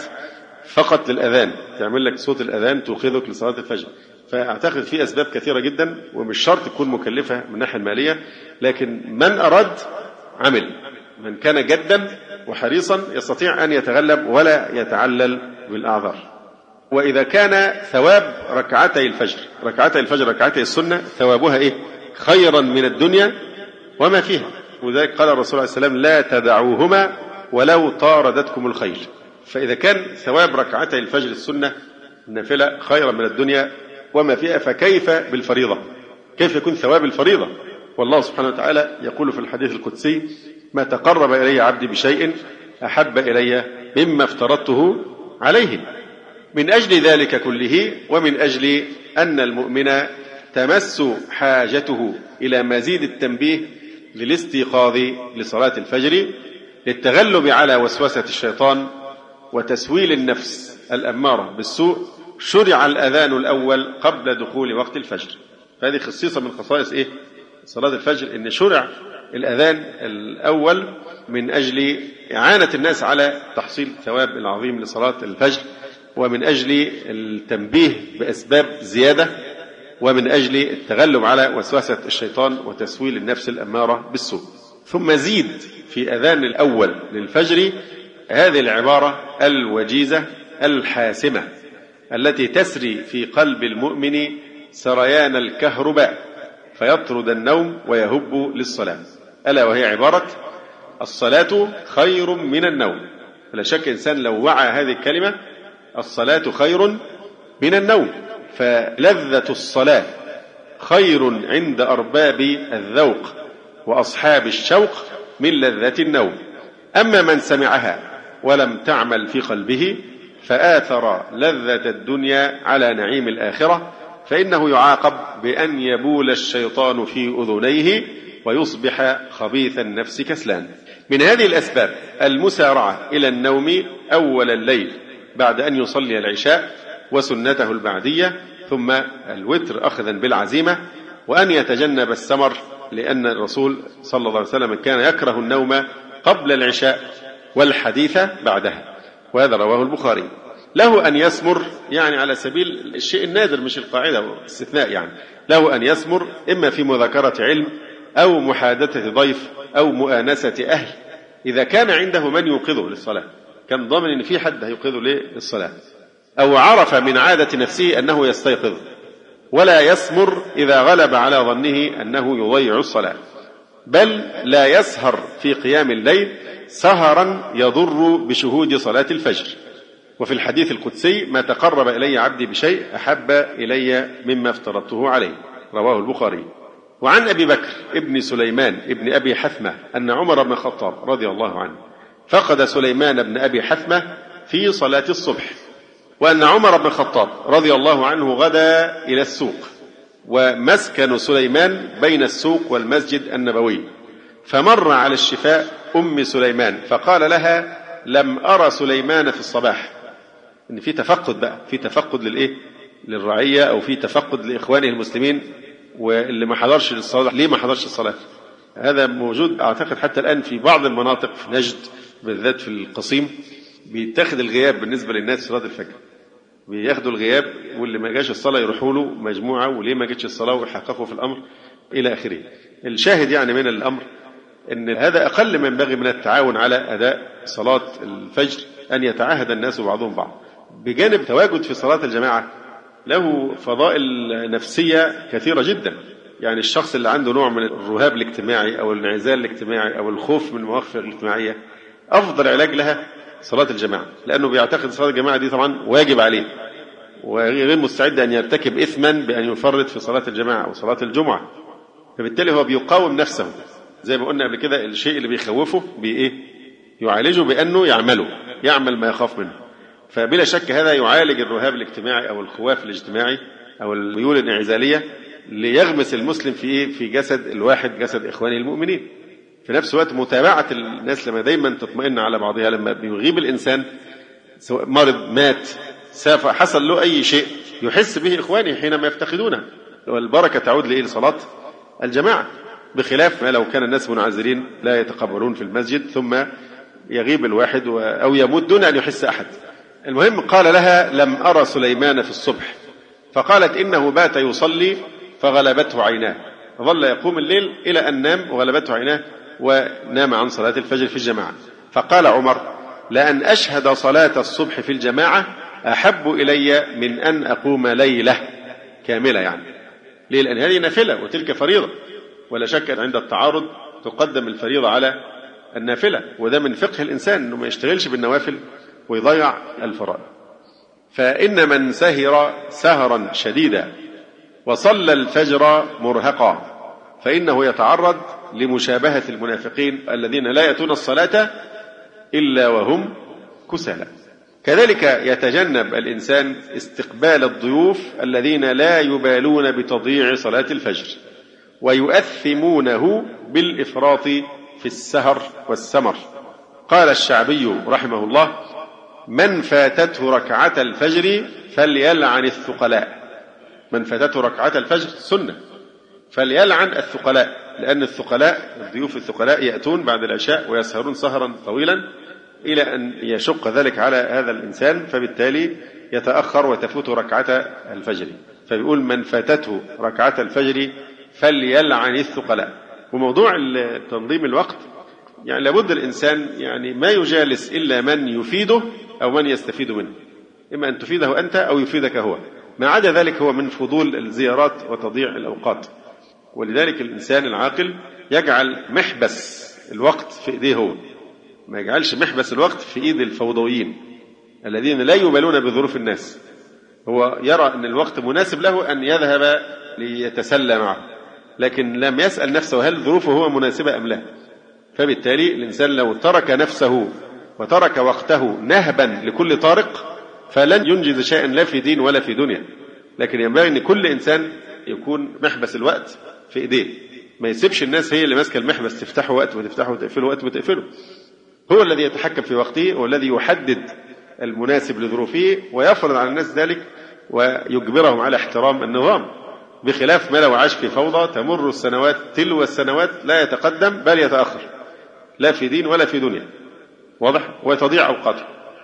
فقط للأذان تعمل لك صوت الأذان توقظك لصلاة الفجر. فأعتقد في أسباب كثيرة جدا، ومش شرط تكون مكلفة من الناحية المالية، لكن من أراد عمل، من كان جدا وحريصا يستطيع أن يتغلب ولا يتعلل بالأعذار. وإذا كان ثواب ركعتي الفجر ركعتي السنة ثوابها خيرا من الدنيا وما فيها. وذلك قال الرسول عليه السلام لا تدعوهما ولو طاردتكم الخيل. فإذا كان ثواب ركعتي الفجر السنة النافلة خيرا من الدنيا وما فيها، فكيف بالفريضة؟ كيف يكون ثواب الفريضة؟ والله سبحانه وتعالى يقول في الحديث القدسي ما تقرب إلي عبدي بشيء أحب إلي مما افترضته عليه. من أجل ذلك كله، ومن أجل أن المؤمن تمس حاجته إلى مزيد التنبيه للاستيقاظ لصلاة الفجر، للتغلب على وسوسة الشيطان وتسويل النفس الأمارة بالسوء، شرع الأذان الأول قبل دخول وقت الفجر. هذه خصيصة من خصائص صلاة الفجر، إن شرع الأذان الأول من أجل إعانة الناس على تحصيل الثواب العظيم لصلاة الفجر، ومن أجل التنبيه بأسباب زيادة، ومن أجل التغلب على وسوسة الشيطان وتسويل النفس الأمارة بالسوء. ثم زيد في أذان الأول للفجر هذه العبارة الوجيزة الحاسمة التي تسري في قلب المؤمن سريان الكهرباء فيطرد النوم ويهب للصلاة، ألا وهي عبارة الصلاة خير من النوم. فلا شك إنسان لو وعى هذه الكلمة الصلاة خير من النوم، فلذة الصلاة خير عند أرباب الذوق وأصحاب الشوق من لذة النوم. أما من سمعها ولم تعمل في قلبه فآثر لذة الدنيا على نعيم الآخرة، فإنه يعاقب بأن يبول الشيطان في أذنيه ويصبح خبيث النفس كسلان. من هذه الأسباب المسارعة إلى النوم أول الليل بعد أن يصلي العشاء وسنته البعدية، ثم الوتر أخذا بالعزيمة، وأن يتجنب السمر، لأن الرسول صلى الله عليه وسلم كان يكره النوم قبل العشاء والحديث بعدها، وهذا رواه البخاري. له أن يسمر يعني على سبيل الشيء النادر مش القاعدة والاستثناء، يعني له أن يسمر إما في مذاكرة علم أو محادثة ضيف أو مؤانسة أهل، إذا كان عنده من يوقظه للصلاة، كان ضامن إن في حد هيوقظه للصلاة، أو عرف من عادة نفسه أنه يستيقظ، ولا يسمر إذا غلب على ظنه أنه يضيع الصلاة، بل لا يسهر في قيام الليل سهرا يضر بشهود صلاة الفجر. وفي الحديث القدسي ما تقرب إلي عبدي بشيء أحب إلي مما افترضته عليه، رواه البخاري. وعن أبي بكر ابن سليمان ابن أبي حثمة أن عمر بن الخطاب رضي الله عنه فقد سليمان بن أبي حثمة في صلاة الصبح، وأن عمر بن الخطاب رضي الله عنه غدا إلى السوق، ومسكن سليمان بين السوق والمسجد النبوي، فمر على الشفاء أم سليمان فقال لها لم أرى سليمان في الصباح. إن في تفقد بقى، في تفقد للرعية، أو في تفقد لإخوانه المسلمين، واللي ما حضرش للصلاة ليه ما حضرش الصلاة. هذا موجود أعتقد حتى الآن في بعض المناطق في نجد بالذات في القصيم، بيتخذ الغياب بالنسبة للناس في صلاة الفجر، بياخدوا الغياب، واللي ما جاش الصلاة يروحوا له مجموعة، وليه ما جاش الصلاة ويحققوا في الأمر. إلى آخره. الشاهد يعني من الأمر أن هذا أقل ما ينبغي من التعاون على أداء صلاة الفجر، أن يتعاهد الناس بعضهم بعض. بجانب تواجد في صلاة الجماعة له فضائل نفسية كثيرة جدا. يعني الشخص اللي عنده نوع من الرهاب الاجتماعي أو الانعزال الاجتماعي أو الخوف من المواقف الاجتماعية، أفضل علاج لها صلاة الجماعة، لأنه بيعتقد صلاة الجماعة دي طبعا واجب عليه، وغير مستعد أن يرتكب إثما بأن يفرط في صلاة الجماعة أو صلاة الجمعة. فبالتالي هو بيقاوم نفسه، زي ما قلنا قبل كده، الشيء اللي بيخوفه يعالجه بأنه يعمل ما يخاف منه. فبلا شك هذا يعالج الرهاب الاجتماعي أو الخواف الاجتماعي أو الميول الانعزالية، ليغمس المسلم في جسد الواحد، جسد إخوانه المؤمنين. في نفس الوقت متابعة الناس لما دايما تطمئن على بعضها، لما بيغيب الإنسان سواء مرض، مات، سافر، حصل له أي شيء، يحس به إخوانه حينما يفتقدونه، والبركة تعود لصلاة الجماعة، بخلاف ما لو كان الناس منعزلين لا يتقبلون في المسجد ثم يغيب الواحد أو يموت دون أن يحس أحد. المهم قال لها: لم أرى سليمان في الصبح. فقالت: إنه بات يصلي فغلبته عيناه، ظل يقوم الليل إلى أن نام وغلبته عيناه ونام عن صلاة الفجر في الجماعة. فقال عمر: لأن أشهد صلاة الصبح في الجماعة أحب إلي من أن أقوم ليلة كاملة. يعني ليه؟ لأن هذه نافلة وتلك فريضة، ولا شك أن عند التعارض تقدم الفريضة على النافلة، وده من فقه الإنسان أنه ما يشتغلش بالنوافل ويضيع الفرائض. فإن من سهر سهرا شديدا وصلى الفجر مرهقا فإنه يتعرض لمشابهة المنافقين الذين لا يأتون الصلاة إلا وهم كسالى. كذلك يتجنب الإنسان استقبال الضيوف الذين لا يبالون بتضييع صلاة الفجر ويؤثمونه بالإفراط في السهر والسمر. قال الشعبي رحمه الله: من فاتته ركعة الفجر فليلعن الثقلاء. من فاتته ركعة الفجر سنة، فليلعن الثقلاء، لأن الثقلاء، الضيوف الثقلاء، يأتون بعد العشاء ويسهرون سهرا طويلا إلى أن يشق ذلك على هذا الإنسان، فبالتالي يتأخر وتفوت ركعة الفجر. فبيقول: من فاتته ركعة الفجر فليلعن الثقلاء. وموضوع تنظيم الوقت، يعني لابد الإنسان يعني ما يجالس إلا من يفيده أو من يستفيد منه، إما أن تفيده أنت أو يفيدك هو، ما عدا ذلك هو من فضول الزيارات وتضييع الأوقات. ولذلك الإنسان العاقل يجعل محبس الوقت في إيديه هو، ما يجعلش محبس الوقت في إيد الفوضويين الذين لا يبالون بظروف الناس. هو يرى أن الوقت مناسب له أن يذهب ليتسلى معه، لكن لم يسأل نفسه هل ظروفه هو مناسبة أم لا. فبالتالي الإنسان لو ترك نفسه وترك وقته نهبا لكل طارق فلن ينجز شيئا لا في دين ولا في دنيا. لكن ينبغي أن كل إنسان يكون محبس الوقت في إيديه، ما يسيبش الناس هي اللي ماسكة المحبس، تفتحه وقت وتفتحه وتقفله وقت وتقفله. هو الذي يتحكم في وقته والذي يحدد المناسب لظروفه ويفرض على الناس ذلك ويجبرهم على احترام النظام، بخلاف ما لو عاش في فوضى تمر السنوات تلو السنوات لا يتقدم بل يتأخر، لا في دين ولا في دنيا، واضح، وتضيع أوقاته.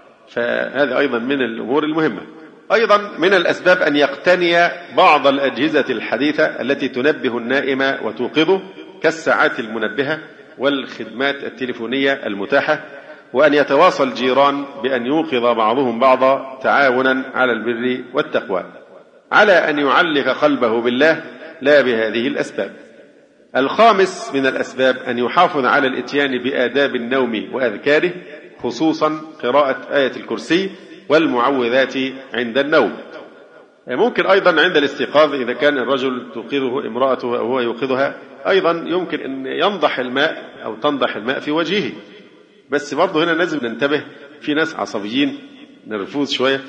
فهذا أيضا من الأمور المهمة. أيضا من الأسباب أن يقتني بعض الأجهزة الحديثة التي تنبه النائم وتوقظه، كالساعات المنبهة والخدمات التليفونية المتاحة، وأن يتواصل الجيران بأن يوقظ بعضهم بعضا تعاونا على البر والتقوى، على أن يعلق قلبه بالله لا بهذه الأسباب. الخامس من الأسباب أن يحافظ على الإتيان بآداب النوم وأذكاره، خصوصا قراءة آية الكرسي والمعوذات عند النوم. ممكن أيضا عند الاستيقاظ إذا كان الرجل توقظه امرأته أو هو يوقظها، أيضا يمكن أن ينضح الماء أو تنضح الماء في وجهه. بس برضه هنا لازم ننتبه، في ناس عصبيين نرفوز شوية،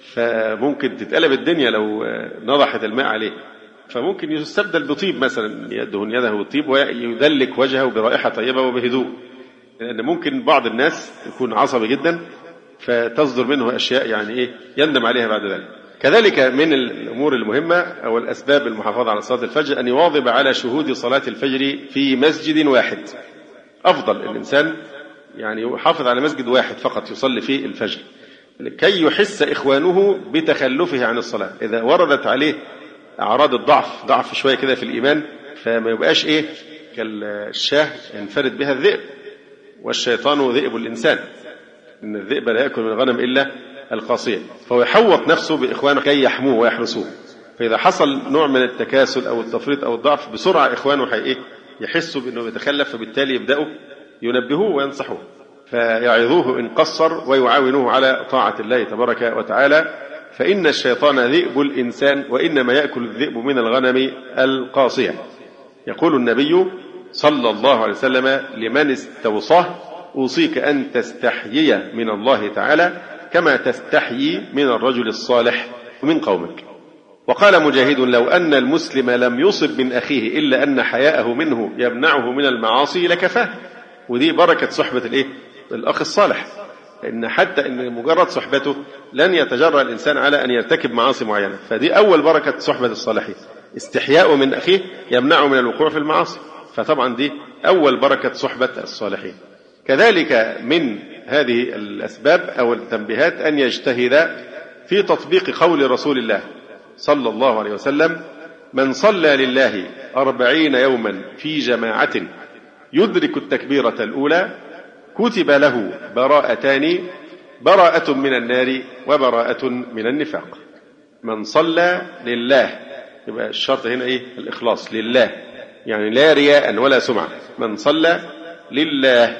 فممكن تتقلب الدنيا لو نضحت الماء عليه، فممكن يستبدل بطيب مثلا، يدهن يده بالطيب ويدلك وجهه برائحة طيبة وبهدوء، لأن ممكن بعض الناس يكون عصبي جدا فتصدر منه أشياء يعني يندم عليها بعد ذلك. كذلك من الأمور المهمة أو الأسباب المحافظة على صلاة الفجر أن يواظب على شهود صلاة الفجر في مسجد واحد. أفضل الإنسان يعني يحافظ على مسجد واحد فقط يصلي فيه الفجر، لكي يحس إخوانه بتخلفه عن الصلاة. إذا وردت عليه أعراض الضعف، ضعف شوية كده في الإيمان، فما يبقاش كالشاه ينفرد بها الذئب، والشيطان ذئب الإنسان، إن الذئب لا يأكل من الغنم إلا القاصية، فهو يحوط نفسه بإخوانه كي يحموه ويحرسوه. فإذا حصل نوع من التكاسل أو التفريط أو الضعف بسرعة إخوانه يحسوا بأنه يتخلف، فبالتالي يبدأوا ينبهوه وينصحوه، فيعظوه إن قصر ويعاونوه على طاعة الله تبارك وتعالى. فإن الشيطان ذئب الإنسان، وإنما يأكل الذئب من الغنم القاصية. يقول النبي صلى الله عليه وسلم لمن استوصاه: أوصيك أن تستحيي من الله تعالى كما تستحيي من الرجل الصالح من قومك. وقال مجاهد: لو أن المسلم لم يصب من أخيه إلا أن حياءه منه يمنعه من المعاصي لكفاه. ودي بركة صحبة الأخ الصالح، إن حتى إن مجرد صحبته لن يتجرأ الإنسان على أن يرتكب معاصي معينة، فدي أول بركة صحبة الصالحين، استحياء من أخيه يمنعه من الوقوع في المعاصي، فطبعا دي أول بركة صحبة الصالحين. كذلك من هذه الأسباب أو التنبيهات أن يجتهد في تطبيق قول رسول الله صلى الله عليه وسلم: من صلى لله 40 يوما في جماعة يدرك التكبيرة الأولى كتب له براءتان، براءة من النار وبراءة من النفاق. من صلى لله، يبقى الشرط هنا الإخلاص لله، يعني لا رياء ولا سمعة. من صلى لله.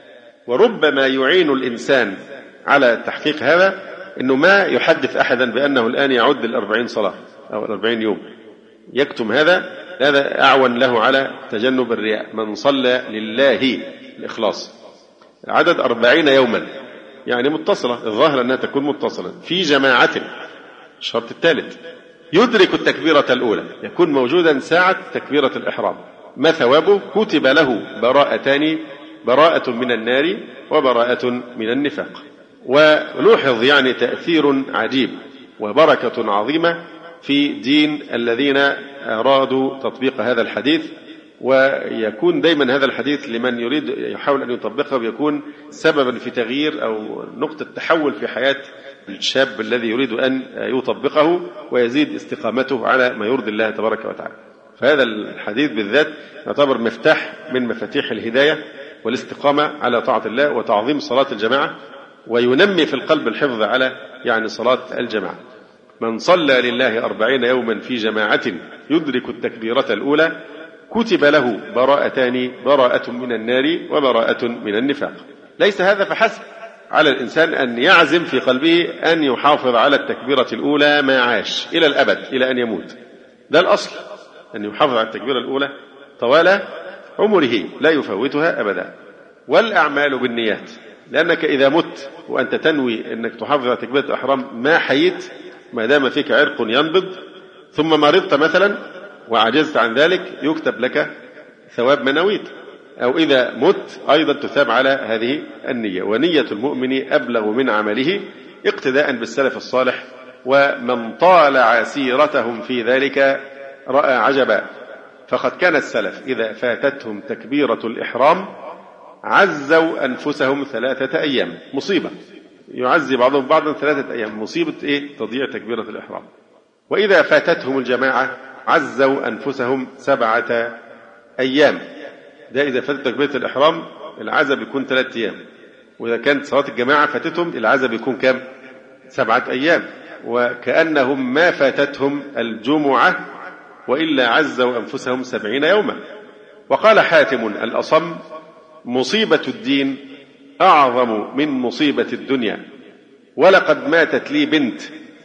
وربما يعين الإنسان على تحقيق هذا إنه ما يحدث أحدا بأنه الآن يعد 40 صلاة أو 40 يوم، يكتم هذا أعون له على تجنب الرياء. من صلى لله، الإخلاص. عدد 40 يوما يعني متصلة، الظاهر أنها تكون متصلة في جماعة، الشرط الثالث. يدرك التكبيرة الأولى، يكون موجودا ساعة تكبيرة الإحرام. ما ثوابه؟ كتب له براءتان، براءة من النار وبراءة من النفاق. ونلاحظ تأثير عجيب وبركة عظيمة في دين الذين أرادوا تطبيق هذا الحديث. ويكون دايما هذا الحديث لمن يريد يحاول أن يطبقه بيكون سببا في تغيير أو نقطة تحول في حياة الشاب الذي يريد أن يطبقه ويزيد استقامته على ما يرضي الله تبارك وتعالى. فهذا الحديث بالذات يعتبر مفتاح من مفاتيح الهداية والاستقامة على طاعة الله وتعظيم صلاة الجماعة، وينمي في القلب الحفظ على صلاة الجماعة. من صلى لله 40 يوما في جماعة يدرك التكبيرة الأولى كتب له براءتان، براءة من النار وبراءة من النفاق. ليس هذا فحسب، على الإنسان أن يعزم في قلبه أن يحافظ على التكبيرة الأولى ما عاش إلى الأبد، إلى أن يموت. ده الأصل، أن يحافظ على التكبيرة الأولى طوال عمره لا يفوتها أبدا. والأعمال بالنيات، لأنك إذا مت وأنت تنوي أنك تحافظ على تكبيرة الإحرام ما حييت، ما دام فيك عرق ينبض، ثم مرضت مثلا وعجزت عن ذلك، يكتب لك ثواب ما نويت. أو إذا مت أيضا تثاب على هذه النية. ونية المؤمن أبلغ من عمله، اقتداء بالسلف الصالح. ومن طالع سيرتهم في ذلك رأى عجبا، فقد كان السلف إذا فاتتهم تكبيرة الإحرام عزوا أنفسهم 3 أيام. مصيبة، يعزي بعضهم بعضا 3 أيام، مصيبة تضييع تكبيرة الإحرام. وإذا فاتتهم الجماعة عزوا أنفسهم 7 أيام. ده إذا فاتت تكبيرة الإحرام العزا بيكون 3 أيام، وإذا كانت صلاة الجماعة فاتتهم العزا بيكون كام؟ 7 أيام. وكأنهم ما فاتتهم الجمعة وإلا عزوا أنفسهم 70 يوما. وقال حاتم الأصم: مصيبة الدين أعظم من مصيبة الدنيا، ولقد ماتت لي بنت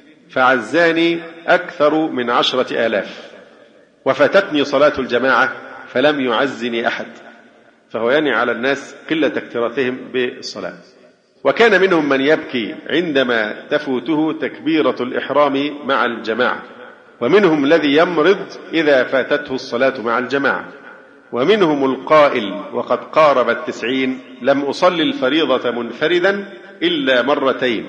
فعزاني أكثر من 10,000، وفاتتني صلاة الجماعة فلم يعزني أحد. فهو على الناس قلة اكتراثهم بالصلاة. وكان منهم من يبكي عندما تفوته تكبيرة الإحرام مع الجماعة، ومنهم الذي يمرض إذا فاتته الصلاة مع الجماعة، ومنهم القائل وقد قارب 90: لم أصلي الفريضة منفردا إلا 2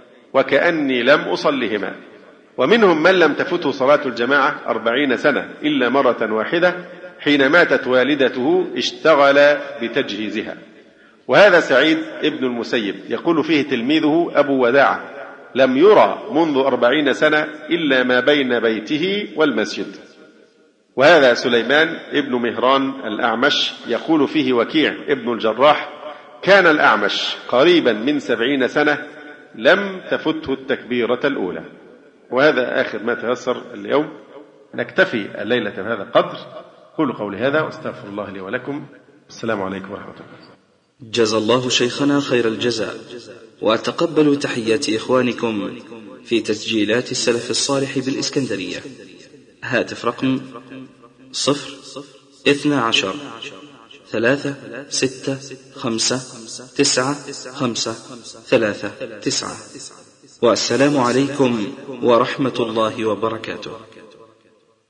وكأني لم أصلهما. ومنهم من لم تفته صلاة الجماعة 40 سنة إلا 1 حين ماتت والدته اشتغل بتجهيزها. وهذا سعيد ابن المسيب يقول فيه تلميذه أبو وداعة: لم يرى منذ 40 سنة إلا ما بين بيته والمسجد. وهذا سليمان ابن مهران الأعمش يقول فيه وكيع ابن الجراح: كان الأعمش قريبا من 70 سنة لم تفته التكبيرة الأولى. وهذا آخر ما تيسر اليوم، نكتفي الليلة بهذا القدر. قولوا قولي هذا واستغفر الله لي ولكم. السلام عليكم ورحمة الله. جزا الله شيخنا خير الجزاء، وأتقبلوا تحيات إخوانكم في تسجيلات السلف الصالح بالإسكندرية. هاتف رقم 012-365-9539. والسلام عليكم ورحمة الله وبركاته.